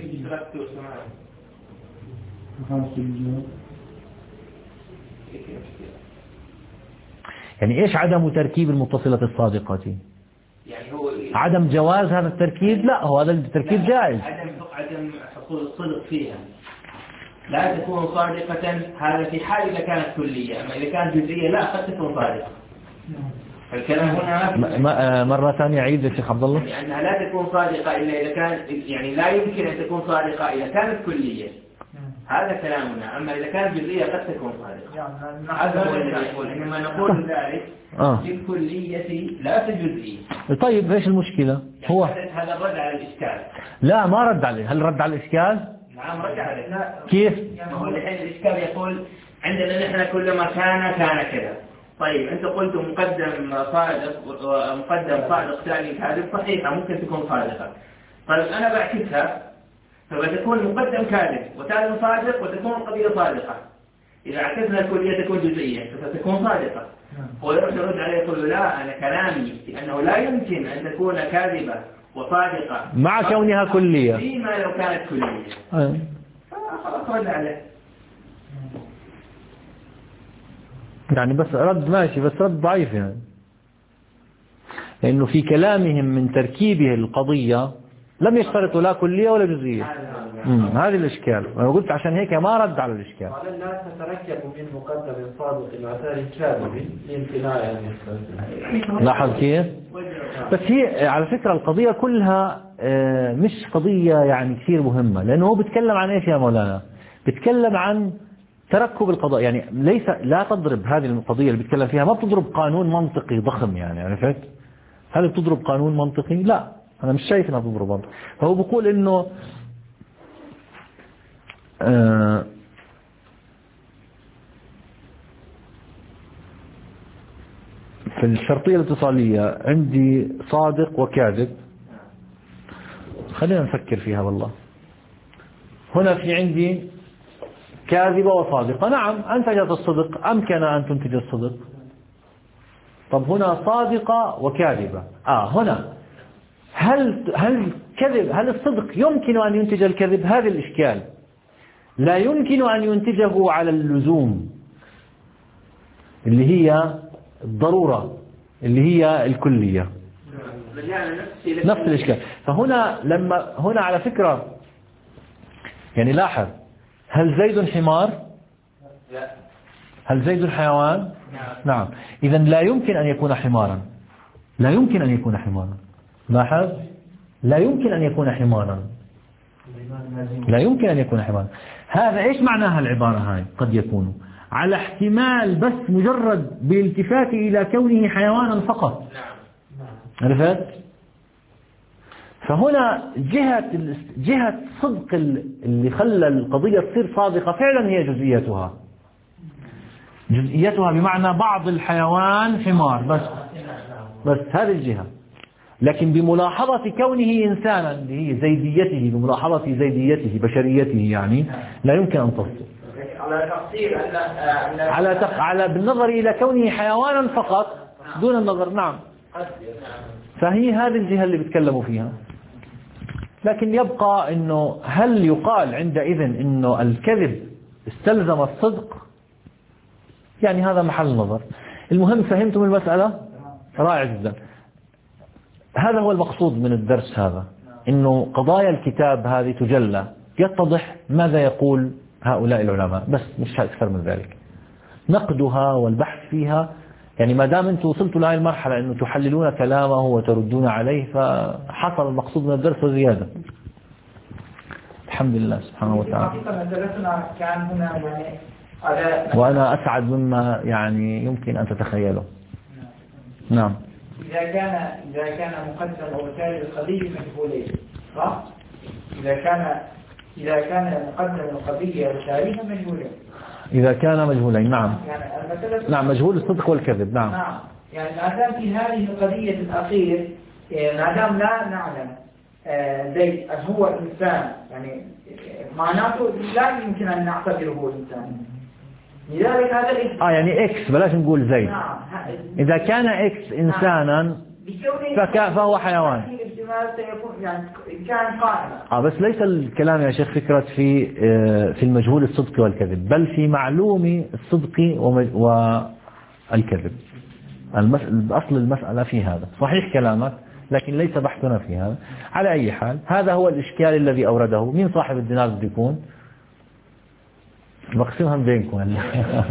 يعني إيش عدم تركيب المتصلة الصادقة؟ يعني هو عدم جواز هذا التركيب؟ لا، هو هذا التركيب جائز. عدم عدم حصول الصدق فيها لا تكون صادقة، هذا في حال إذا كانت كلية، أما إذا كانت جزئية لا قد تكون صادقة. الكلام هنا مرة ثانية عيد يا شيخ عبد الله. يعني أنها لا تكون صادقة إلا إذا كان، يعني لا يمكن أن تكون صادقة إذا كانت كلية، هذا كلامنا. أما إذا كانت جزئية قد تكون صادقة. هذا هو الذي يقول، إنما نقول ذلك في الكلية لا في الجزئية. طيب إيش المشكلة؟ هو هذا الرد على الإشكال. لا ما رد عليه. هل رد على الإشكال؟ نعم رد عليه. كيف؟ ما هو الحين الإشكال يقول عندنا نحن كلما كان كان كذا. طيب أنت قلت مقدم صادق ومقدم صادق ثاني كاذب، صحيحة ممكن تكون صادقة. طيب أنا بعكسها فبتكون مقدم كاذب وثاني صادق وتكون القضية صادقة. إذا عكسنا الكلية تكون جزئية فتكون صادقة. هو يرد يرد عليه يقول لا، أنا كلامي لأنه لا يمكن أن تكون كاذبة وصادقة مع كونها كلية فيما لو كانت كلية. أه. خلاص رد عليه. يعني بس رد ماشي، بس رد ضعيف يعني، لأنه في كلامهم من تركيبه القضية لم يشترطوا لا كلية ولا جزئية. هذه الإشكال، وأنا قلت عشان هيك ما رد على الإشكال. قال لا تتركب من مقدم صادق وثاني كاذب لامتناع يعني. لاحظ كيف؟ بس هي على فكرة القضية كلها مش قضية يعني كثير مهمة، لأنه هو بيتكلم عن إيش يا مولانا؟ بيتكلم عن تركب القضاء، يعني ليس لا تضرب هذه القضية اللي بيتكلم فيها، ما بتضرب قانون منطقي ضخم يعني، عرفت؟ هل بتضرب قانون منطقي؟ لا، أنا مش شايف إنها بتضرب منطقي. فهو بيقول إنه آه في الشرطية الاتصالية عندي صادق وكاذب، خلينا نفكر فيها والله. هنا في عندي كاذبة وصادقة، نعم أنتجت الصدق، أمكن أن تنتج الصدق. طب هنا صادقة وكاذبة، آه هنا هل هل كذب هل الصدق يمكن أن ينتج الكذب؟ هذا الإشكال. لا يمكن أن ينتجه على اللزوم اللي هي الضرورة اللي هي الكلية، نفس الإشكال. فهنا لما هنا على فكرة يعني لاحظ، هل زيد حمار؟ لا. هل زيد حيوان؟ نعم. نعم. إذا لا يمكن أن يكون حمارا، لا يمكن أن يكون حمارا. لاحظ، لا يمكن أن يكون حمارا، لا يمكن أن يكون حمارا. هذا إيش معناها العبارة هاي؟ قد يكون على احتمال بس مجرد بالتفات إلى كونه حيوانا فقط. نعم. عرفت؟ فهنا جهة جهة صدق اللي خلى القضية تصير صادقة فعلا هي جزئيتها، جزئيتها بمعنى بعض الحيوان حمار بس، بس هذه الجهة. لكن بملاحظة كونه إنسانا اللي هي زيديته، بملاحظة زيديته بشريته يعني لا يمكن أن تصدق على تفصيل على تق... على بالنظر إلى كونه حيوانا فقط دون النظر. نعم. فهي هذه الجهة اللي بيتكلموا فيها. لكن يبقى إنه هل يقال عندئذ إنه الكذب استلزم الصدق؟ يعني هذا محل نظر. المهم فهمتم المسألة؟ رائع جدا. هذا هو المقصود من الدرس هذا، إنه قضايا الكتاب هذه تجلى، يتضح ماذا يقول هؤلاء العلماء، بس مش أكثر من ذلك. نقدها والبحث فيها، يعني ما دام أنتم وصلتوا لهذه المرحلة أنه تحللون كلامه وتردون عليه، فحصل المقصود من الدرس وزيادة. الحمد لله سبحانه وتعالى. كان هنا يعني وأنا أسعد مما يعني يمكن أن تتخيله. نعم. إذا كان إذا كان مقدم أو ثاني القضية مجهولين، صح؟ إذا كان إذا كان مقدم القضية والتاريخ مجهولين. إذا كان مجهولين، نعم. يعني نعم، مجهول الصدق والكذب، نعم. نعم. يعني ما دام في هذه القضية الأخيرة، ما دام لا نعلم زيد هو إنسان، يعني معناته لا يمكن أن نعتبره إنسان. لذلك هذا الإنسان. آه يعني إكس، بلاش نقول زيد. نعم. إذا كان إكس إنسانا فهو حيوان. يعني كان قائما. آه بس ليس الكلام يا شيخ فكرة في في المجهول الصدق والكذب، بل في معلوم الصدق والكذب. أصل المسألة في هذا. صحيح كلامك لكن ليس بحثنا في هذا. على أي حال هذا هو الإشكال الذي أورده. مين صاحب الدينار بده يكون؟ بقسمها بينكم هلا.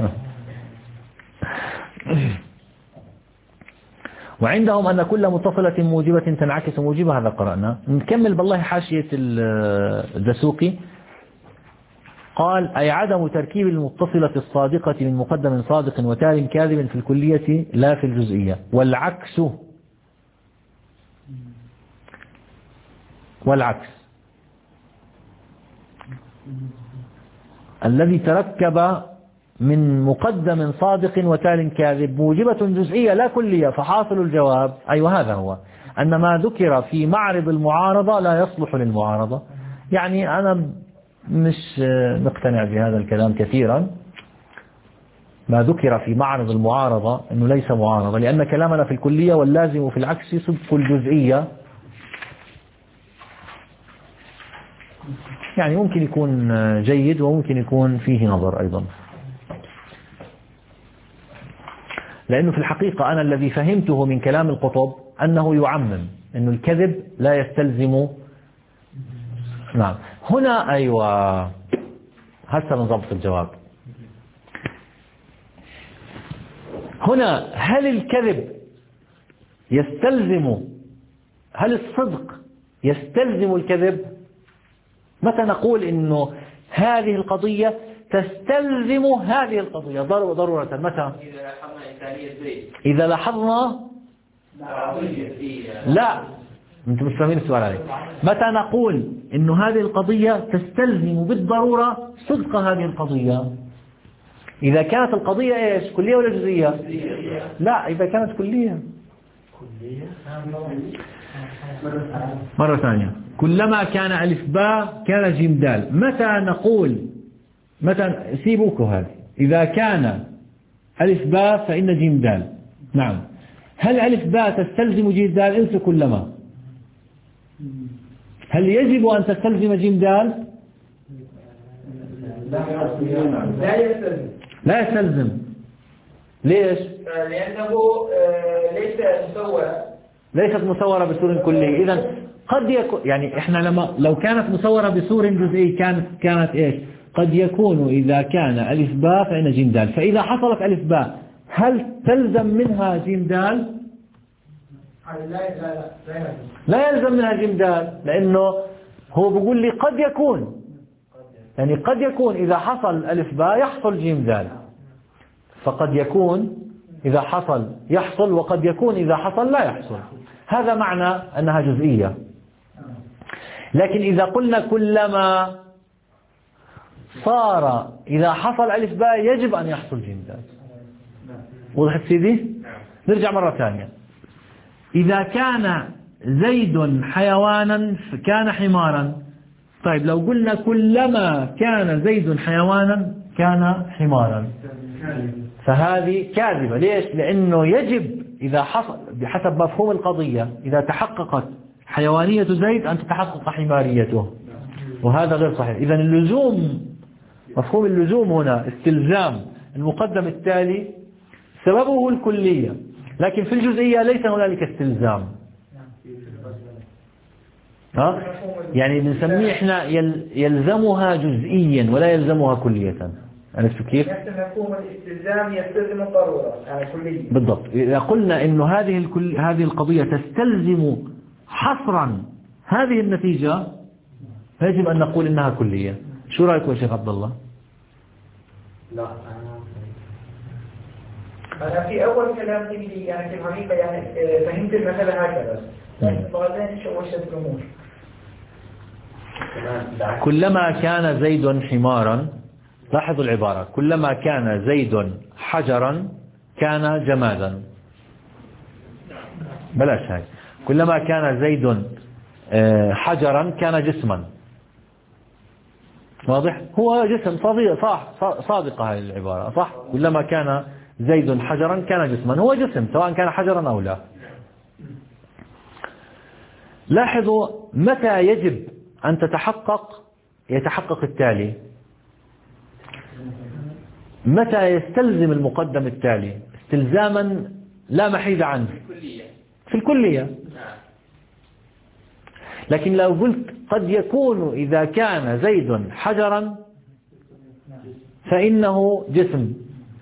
وعندهم أن كل متصلة موجبة تنعكس موجبة، هذا قرأنا. نكمل بالله حاشية الدسوقي. قال أي عدم تركيب المتصلة الصادقة من مقدم صادق وتال كاذب في الكلية لا في الجزئية، والعكس والعكس الذي تركب من مقدم صادق وتال كاذب موجبة جزئية لا كلية، فحاصل الجواب أيوة هذا هو أن ما ذكر في معرض المعارضة لا يصلح للمعارضة. يعني أنا مش مقتنع بهذا الكلام كثيرا. ما ذكر في معرض المعارضة أنه ليس معارضة، لأن كلامنا في الكلية واللازم في العكس صدق الجزئية. يعني ممكن يكون جيد وممكن يكون فيه نظر أيضا، لأنه في الحقيقة أنا الذي فهمته من كلام القطب أنه يعمم أنه الكذب لا يستلزم. نعم هنا أيوة هسه نضبط الجواب. هنا هل الكذب يستلزم، هل الصدق يستلزم الكذب؟ متى نقول إنه هذه القضية تستلزم هذه القضية ضرورة؟ متى؟ إذا لاحظنا لا، أنتم مش فاهمين السؤال عليك. متى نقول إنه هذه القضية تستلزم بالضرورة صدق هذه القضية؟ إذا كانت القضية إيش؟ كلية ولا جزئية؟ لا، إذا كانت كلية. مرة ثانية، كلما كان ألف باء كان جيم دال. متى نقول، متى سيبوكوا هذه، إذا كان ألف باء فإن جيم دال. نعم، هل ألف باء تستلزم جيم دال؟ انسوا كلما. هل يجب أن تستلزم جيم دال؟ لا يستلزم. لا يستلزم. ليش؟ لأنه ليس مصورة، ليست مصورة بسور كلي. إذا قد يكون، يعني إحنا لما لو كانت مصورة بسور جزئي كانت كانت إيش؟ قد يكون إذا كان ألف باء فإن جيم دال. فإذا حصلت ألف باء هل تلزم منها جيم دال؟ لا يلزم منها جيم دال، لأنه هو بيقول لي قد يكون، يعني قد يكون إذا حصل ألف باء يحصل جيم دال، فقد يكون إذا حصل يحصل، وقد يكون إذا حصل لا يحصل. هذا معنى أنها جزئية. لكن إذا قلنا كلما صار إذا حصل ألف باء يجب أن يحصل جيم دال. وضحت سيدي؟ نرجع مرة ثانية. إذا كان زيد حيوانا كان حمارا. طيب لو قلنا كلما كان زيد حيوانا كان حمارا، فهذه كاذبة. ليش؟ لأنه يجب إذا حصل بحسب مفهوم القضية إذا تحققت حيوانية زيد أن تتحقق حماريته، وهذا غير صحيح. إذا اللزوم، مفهوم اللزوم هنا استلزام المقدم التالي سببه الكلية، لكن في الجزئية ليس هنالك استلزام. ها؟ يعني بنسميه احنا يلزمها جزئيا ولا يلزمها كلية. عرفتوا كيف؟ مفهوم الاستلزام يستلزم الضرورة كلية. بالضبط. إذا قلنا إنه هذه الكل هذه القضية تستلزم حصرا هذه النتيجة يجب أن نقول إنها كلية. شو رأيكم يا شيخ عبد الله؟ لا أنا في أول كلام لي يعني في الحقيقة يعني فهمت المسألة هكذا، لكن بعدين شوشت الأمور. كلما كان زيد حمارا، لاحظوا العبارة، كلما كان زيد حجرا كان جمادا. بلاش هاي. كلما كان زيد حجرا كان جسما. واضح؟ هو جسم صديق، صح، صادقة هذه العبارة، صح. كلما كان زيد حجرا كان جسما، هو جسم سواء كان حجرا أو لا. لاحظوا متى يجب أن تتحقق يتحقق التالي، متى يستلزم المقدم التالي استلزاما لا محيد عنه. في الكلية. لكن لو قلت قد يكون إذا كان زيد حجرا فإنه جسم،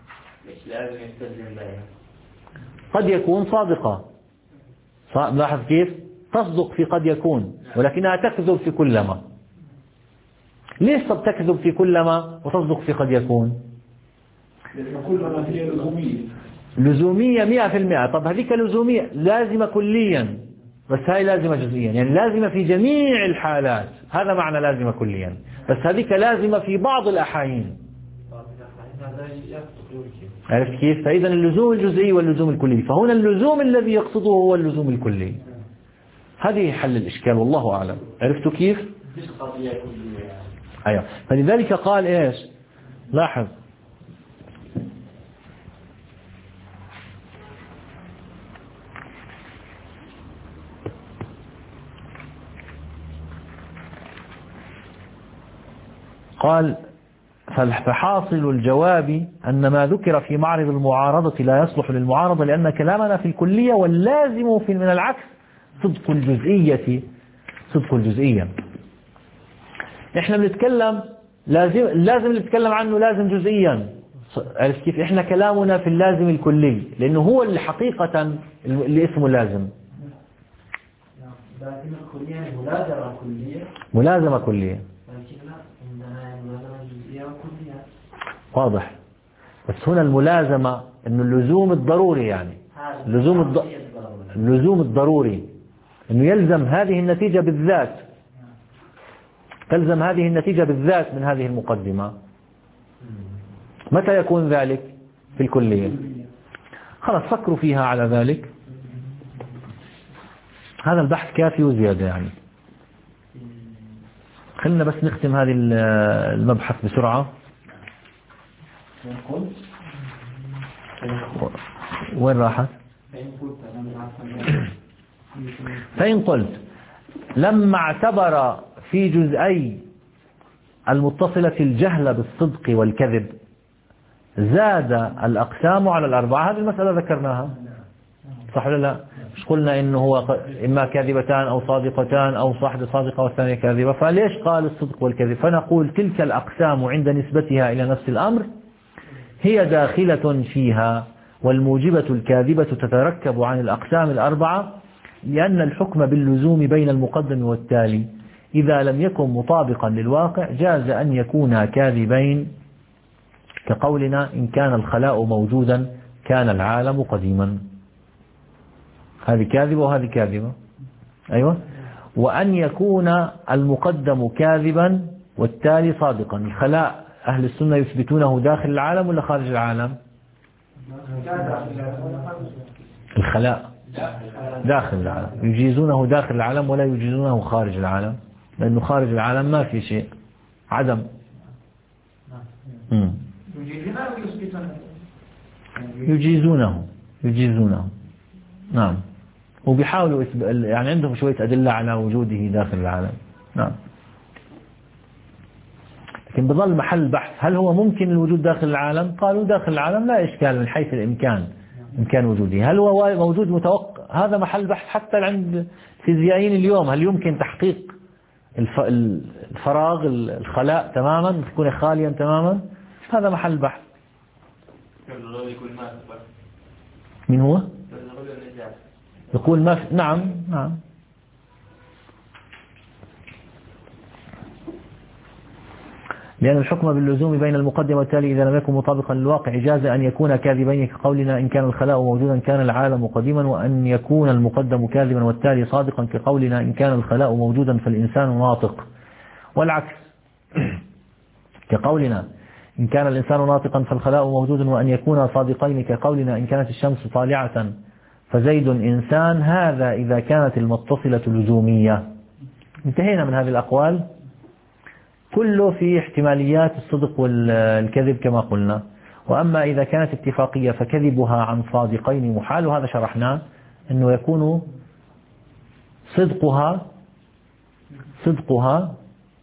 قد يكون صادقة. لاحظ كيف تصدق في قد يكون ولكنها تكذب في كلما. ليش طب تكذب في كلما وتصدق في قد يكون؟ كلما هي لزومية لزومية مئة في المئة. طب هذيك لزومية لازمة كليا، بس هاي لازمة جزئيا، يعني لازمة في جميع الحالات. هذا معنى لازمة كليا، بس هذيك لازمة في بعض الأحايين. عرفت كيف؟ فإذا اللزوم الجزئي واللزوم الكلي، فهنا اللزوم الذي يقصده هو اللزوم الكلي. هذه حل الإشكال والله أعلم. عرفتوا كيف؟ أيوة. فلذلك قال إيش؟ لاحظ قال فحاصل الجواب أن ما ذكر في معرض المعارضة لا يصلح للمعارضة، لأن كلامنا في الكلية واللازم في من العكس صدق الجزئية صدق الجزئية. احنا بنتكلم لازم لازم نتكلم عنه لازم جزئيا. عرفت كيف؟ احنا كلامنا في اللازم الكلي لأنه هو اللي حقيقة اللي اسمه لازم. لكن الكلية ملازمة كلية ملازمة كلية واضح. بس هنا الملازمة انه اللزوم الضروري، يعني اللزوم الض... اللزوم الضروري انه يلزم هذه النتيجة بالذات، تلزم هذه النتيجة بالذات من هذه المقدمة. متى يكون ذلك؟ في الكلية. خلاص فكروا فيها على ذلك. هذا البحث كافي وزيادة يعني. خلنا بس نختم هذه المبحث بسرعة. وين راحت؟ فإن قلت لما اعتبر في جزئي المتصلة الجهل بالصدق والكذب زاد الأقسام على الأربعة. هذه المسألة ذكرناها صح ولا لا؟ مش قلنا إنه هو إما كاذبتان أو صادقتان أو واحدة صادقة والثانية كاذبة. فليش قال الصدق والكذب؟ فنقول تلك الأقسام عند نسبتها إلى نفس الأمر هي داخلة فيها، والموجبة الكاذبة تتركب عن الأقسام الأربعة، لأن الحكم باللزوم بين المقدم والتالي إذا لم يكن مطابقا للواقع جاز أن يكونا كاذبين، كقولنا إن كان الخلاء موجودا كان العالم قديما. هذه كاذبة وهذه كاذبة. أيوة. وأن يكون المقدم كاذبا والتالي صادقا. الخلاء أهل السنة يثبتونه داخل العالم ولا خارج العالم؟ الخلاء داخل العالم، يجيزونه داخل العالم ولا يجيزونه خارج العالم، لأنه خارج العالم ما في شيء، عدم. مم. يجيزونه يجيزونه نعم، وبيحاولوا يعني عندهم شوية أدلة على وجوده داخل العالم. نعم. لكن بظل محل بحث هل هو ممكن الوجود داخل العالم؟ قالوا داخل العالم لا إشكال من حيث الإمكان، إمكان وجوده. هل هو موجود متوقع؟ هذا محل بحث حتى عند الفيزيائيين اليوم. هل يمكن تحقيق الفراغ الخلاء تماما، تكون خاليا تماما؟ هذا محل بحث. من هو؟ يقول ما في. نعم نعم. لأن الحكم باللزوم بين المقدم والتالي إذا لم يكن مطابقا للواقع جاز أن يكون كاذبين، كقولنا إن كان الخلاء موجودا كان العالم قديما، وأن يكون المقدم كاذبا والتالي صادقا، كقولنا إن كان الخلاء موجودا فالإنسان ناطق. والعكس كقولنا إن كان الإنسان ناطقا فالخلاء موجود، وأن يكون صادقين كقولنا إن كانت الشمس طالعة فزيد إنسان. هذا إذا كانت المتصلة لزومية. انتهينا من هذه الأقوال، كله في احتماليات الصدق والكذب كما قلنا. وأما إذا كانت اتفاقية فكذبها عن صادقين محال، وهذا شرحناه أنه يكون صدقها صدقها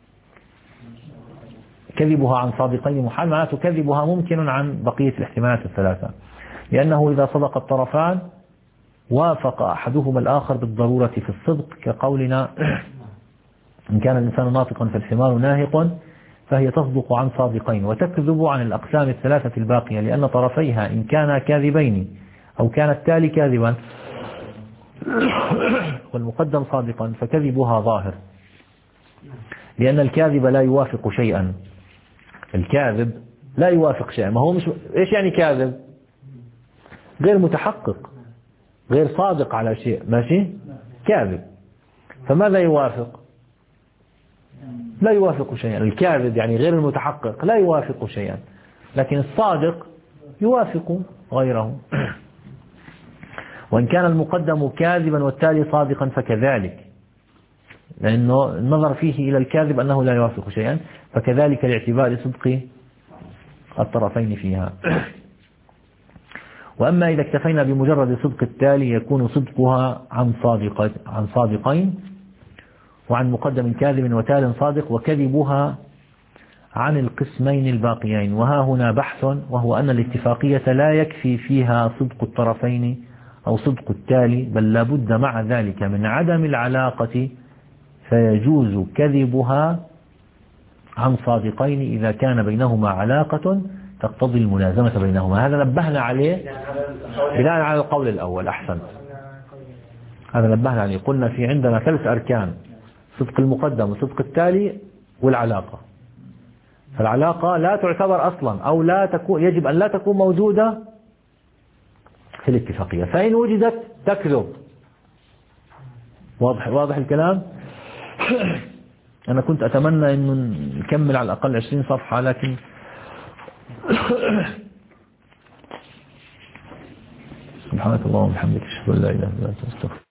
كذبها عن صادقين محال، معناته كذبها ممكن عن بقية الاحتمالات الثلاثة، لأنه إذا صدق الطرفان وافق أحدهما الآخر بالضرورة في الصدق، كقولنا إن كان الإنسان ناطقا فالحمار ناهق، فهي تصدق عن صادقين وتكذب عن الأقسام الثلاثة الباقية، لأن طرفيها إن كانا كاذبين أو كان التالي كاذبا والمقدم صادقا فكذبها ظاهر، لأن الكاذب لا يوافق شيئا. الكاذب لا يوافق شيئا. ما هو مش إيش يعني كاذب؟ غير متحقق، غير صادق على شيء، ماشي؟ كاذب. فماذا يوافق؟ لا يوافق شيئا. الكاذب يعني غير المتحقق لا يوافق شيئا، لكن الصادق يوافق غيره. وإن كان المقدم كاذبا والتالي صادقا فكذلك، لأنه النظر فيه إلى الكاذب أنه لا يوافق شيئا، فكذلك لاعتبار صدق الطرفين فيها. وأما إذا اكتفينا بمجرد صدق التالي يكون صدقها عن صادق عن صادقين وعن مقدم كاذب وتال صادق، وكذبها عن القسمين الباقيين. وها هنا بحث، وهو أن الاتفاقية لا يكفي فيها صدق الطرفين أو صدق التالي، بل لا بد مع ذلك من عدم العلاقة، فيجوز كذبها عن صادقين إذا كان بينهما علاقة تقتضي الملازمة بينهما. هذا نبهنا عليه بناء على القول الأول. أحسن، هذا نبهنا عليه. قلنا في عندنا ثلاث أركان: صدق المقدم وصدق التالي والعلاقة. فالعلاقة لا تعتبر أصلا، أو لا تكون، يجب أن لا تكون موجودة في الاتفاقية، فإن وجدت تكذب. واضح واضح الكلام. أنا كنت أتمنى أن نكمل على الأقل عشرين صفحة، لكن سبحانك اللهم وبحمدك أشهد أن لا إله إلا أنت أستغفرك.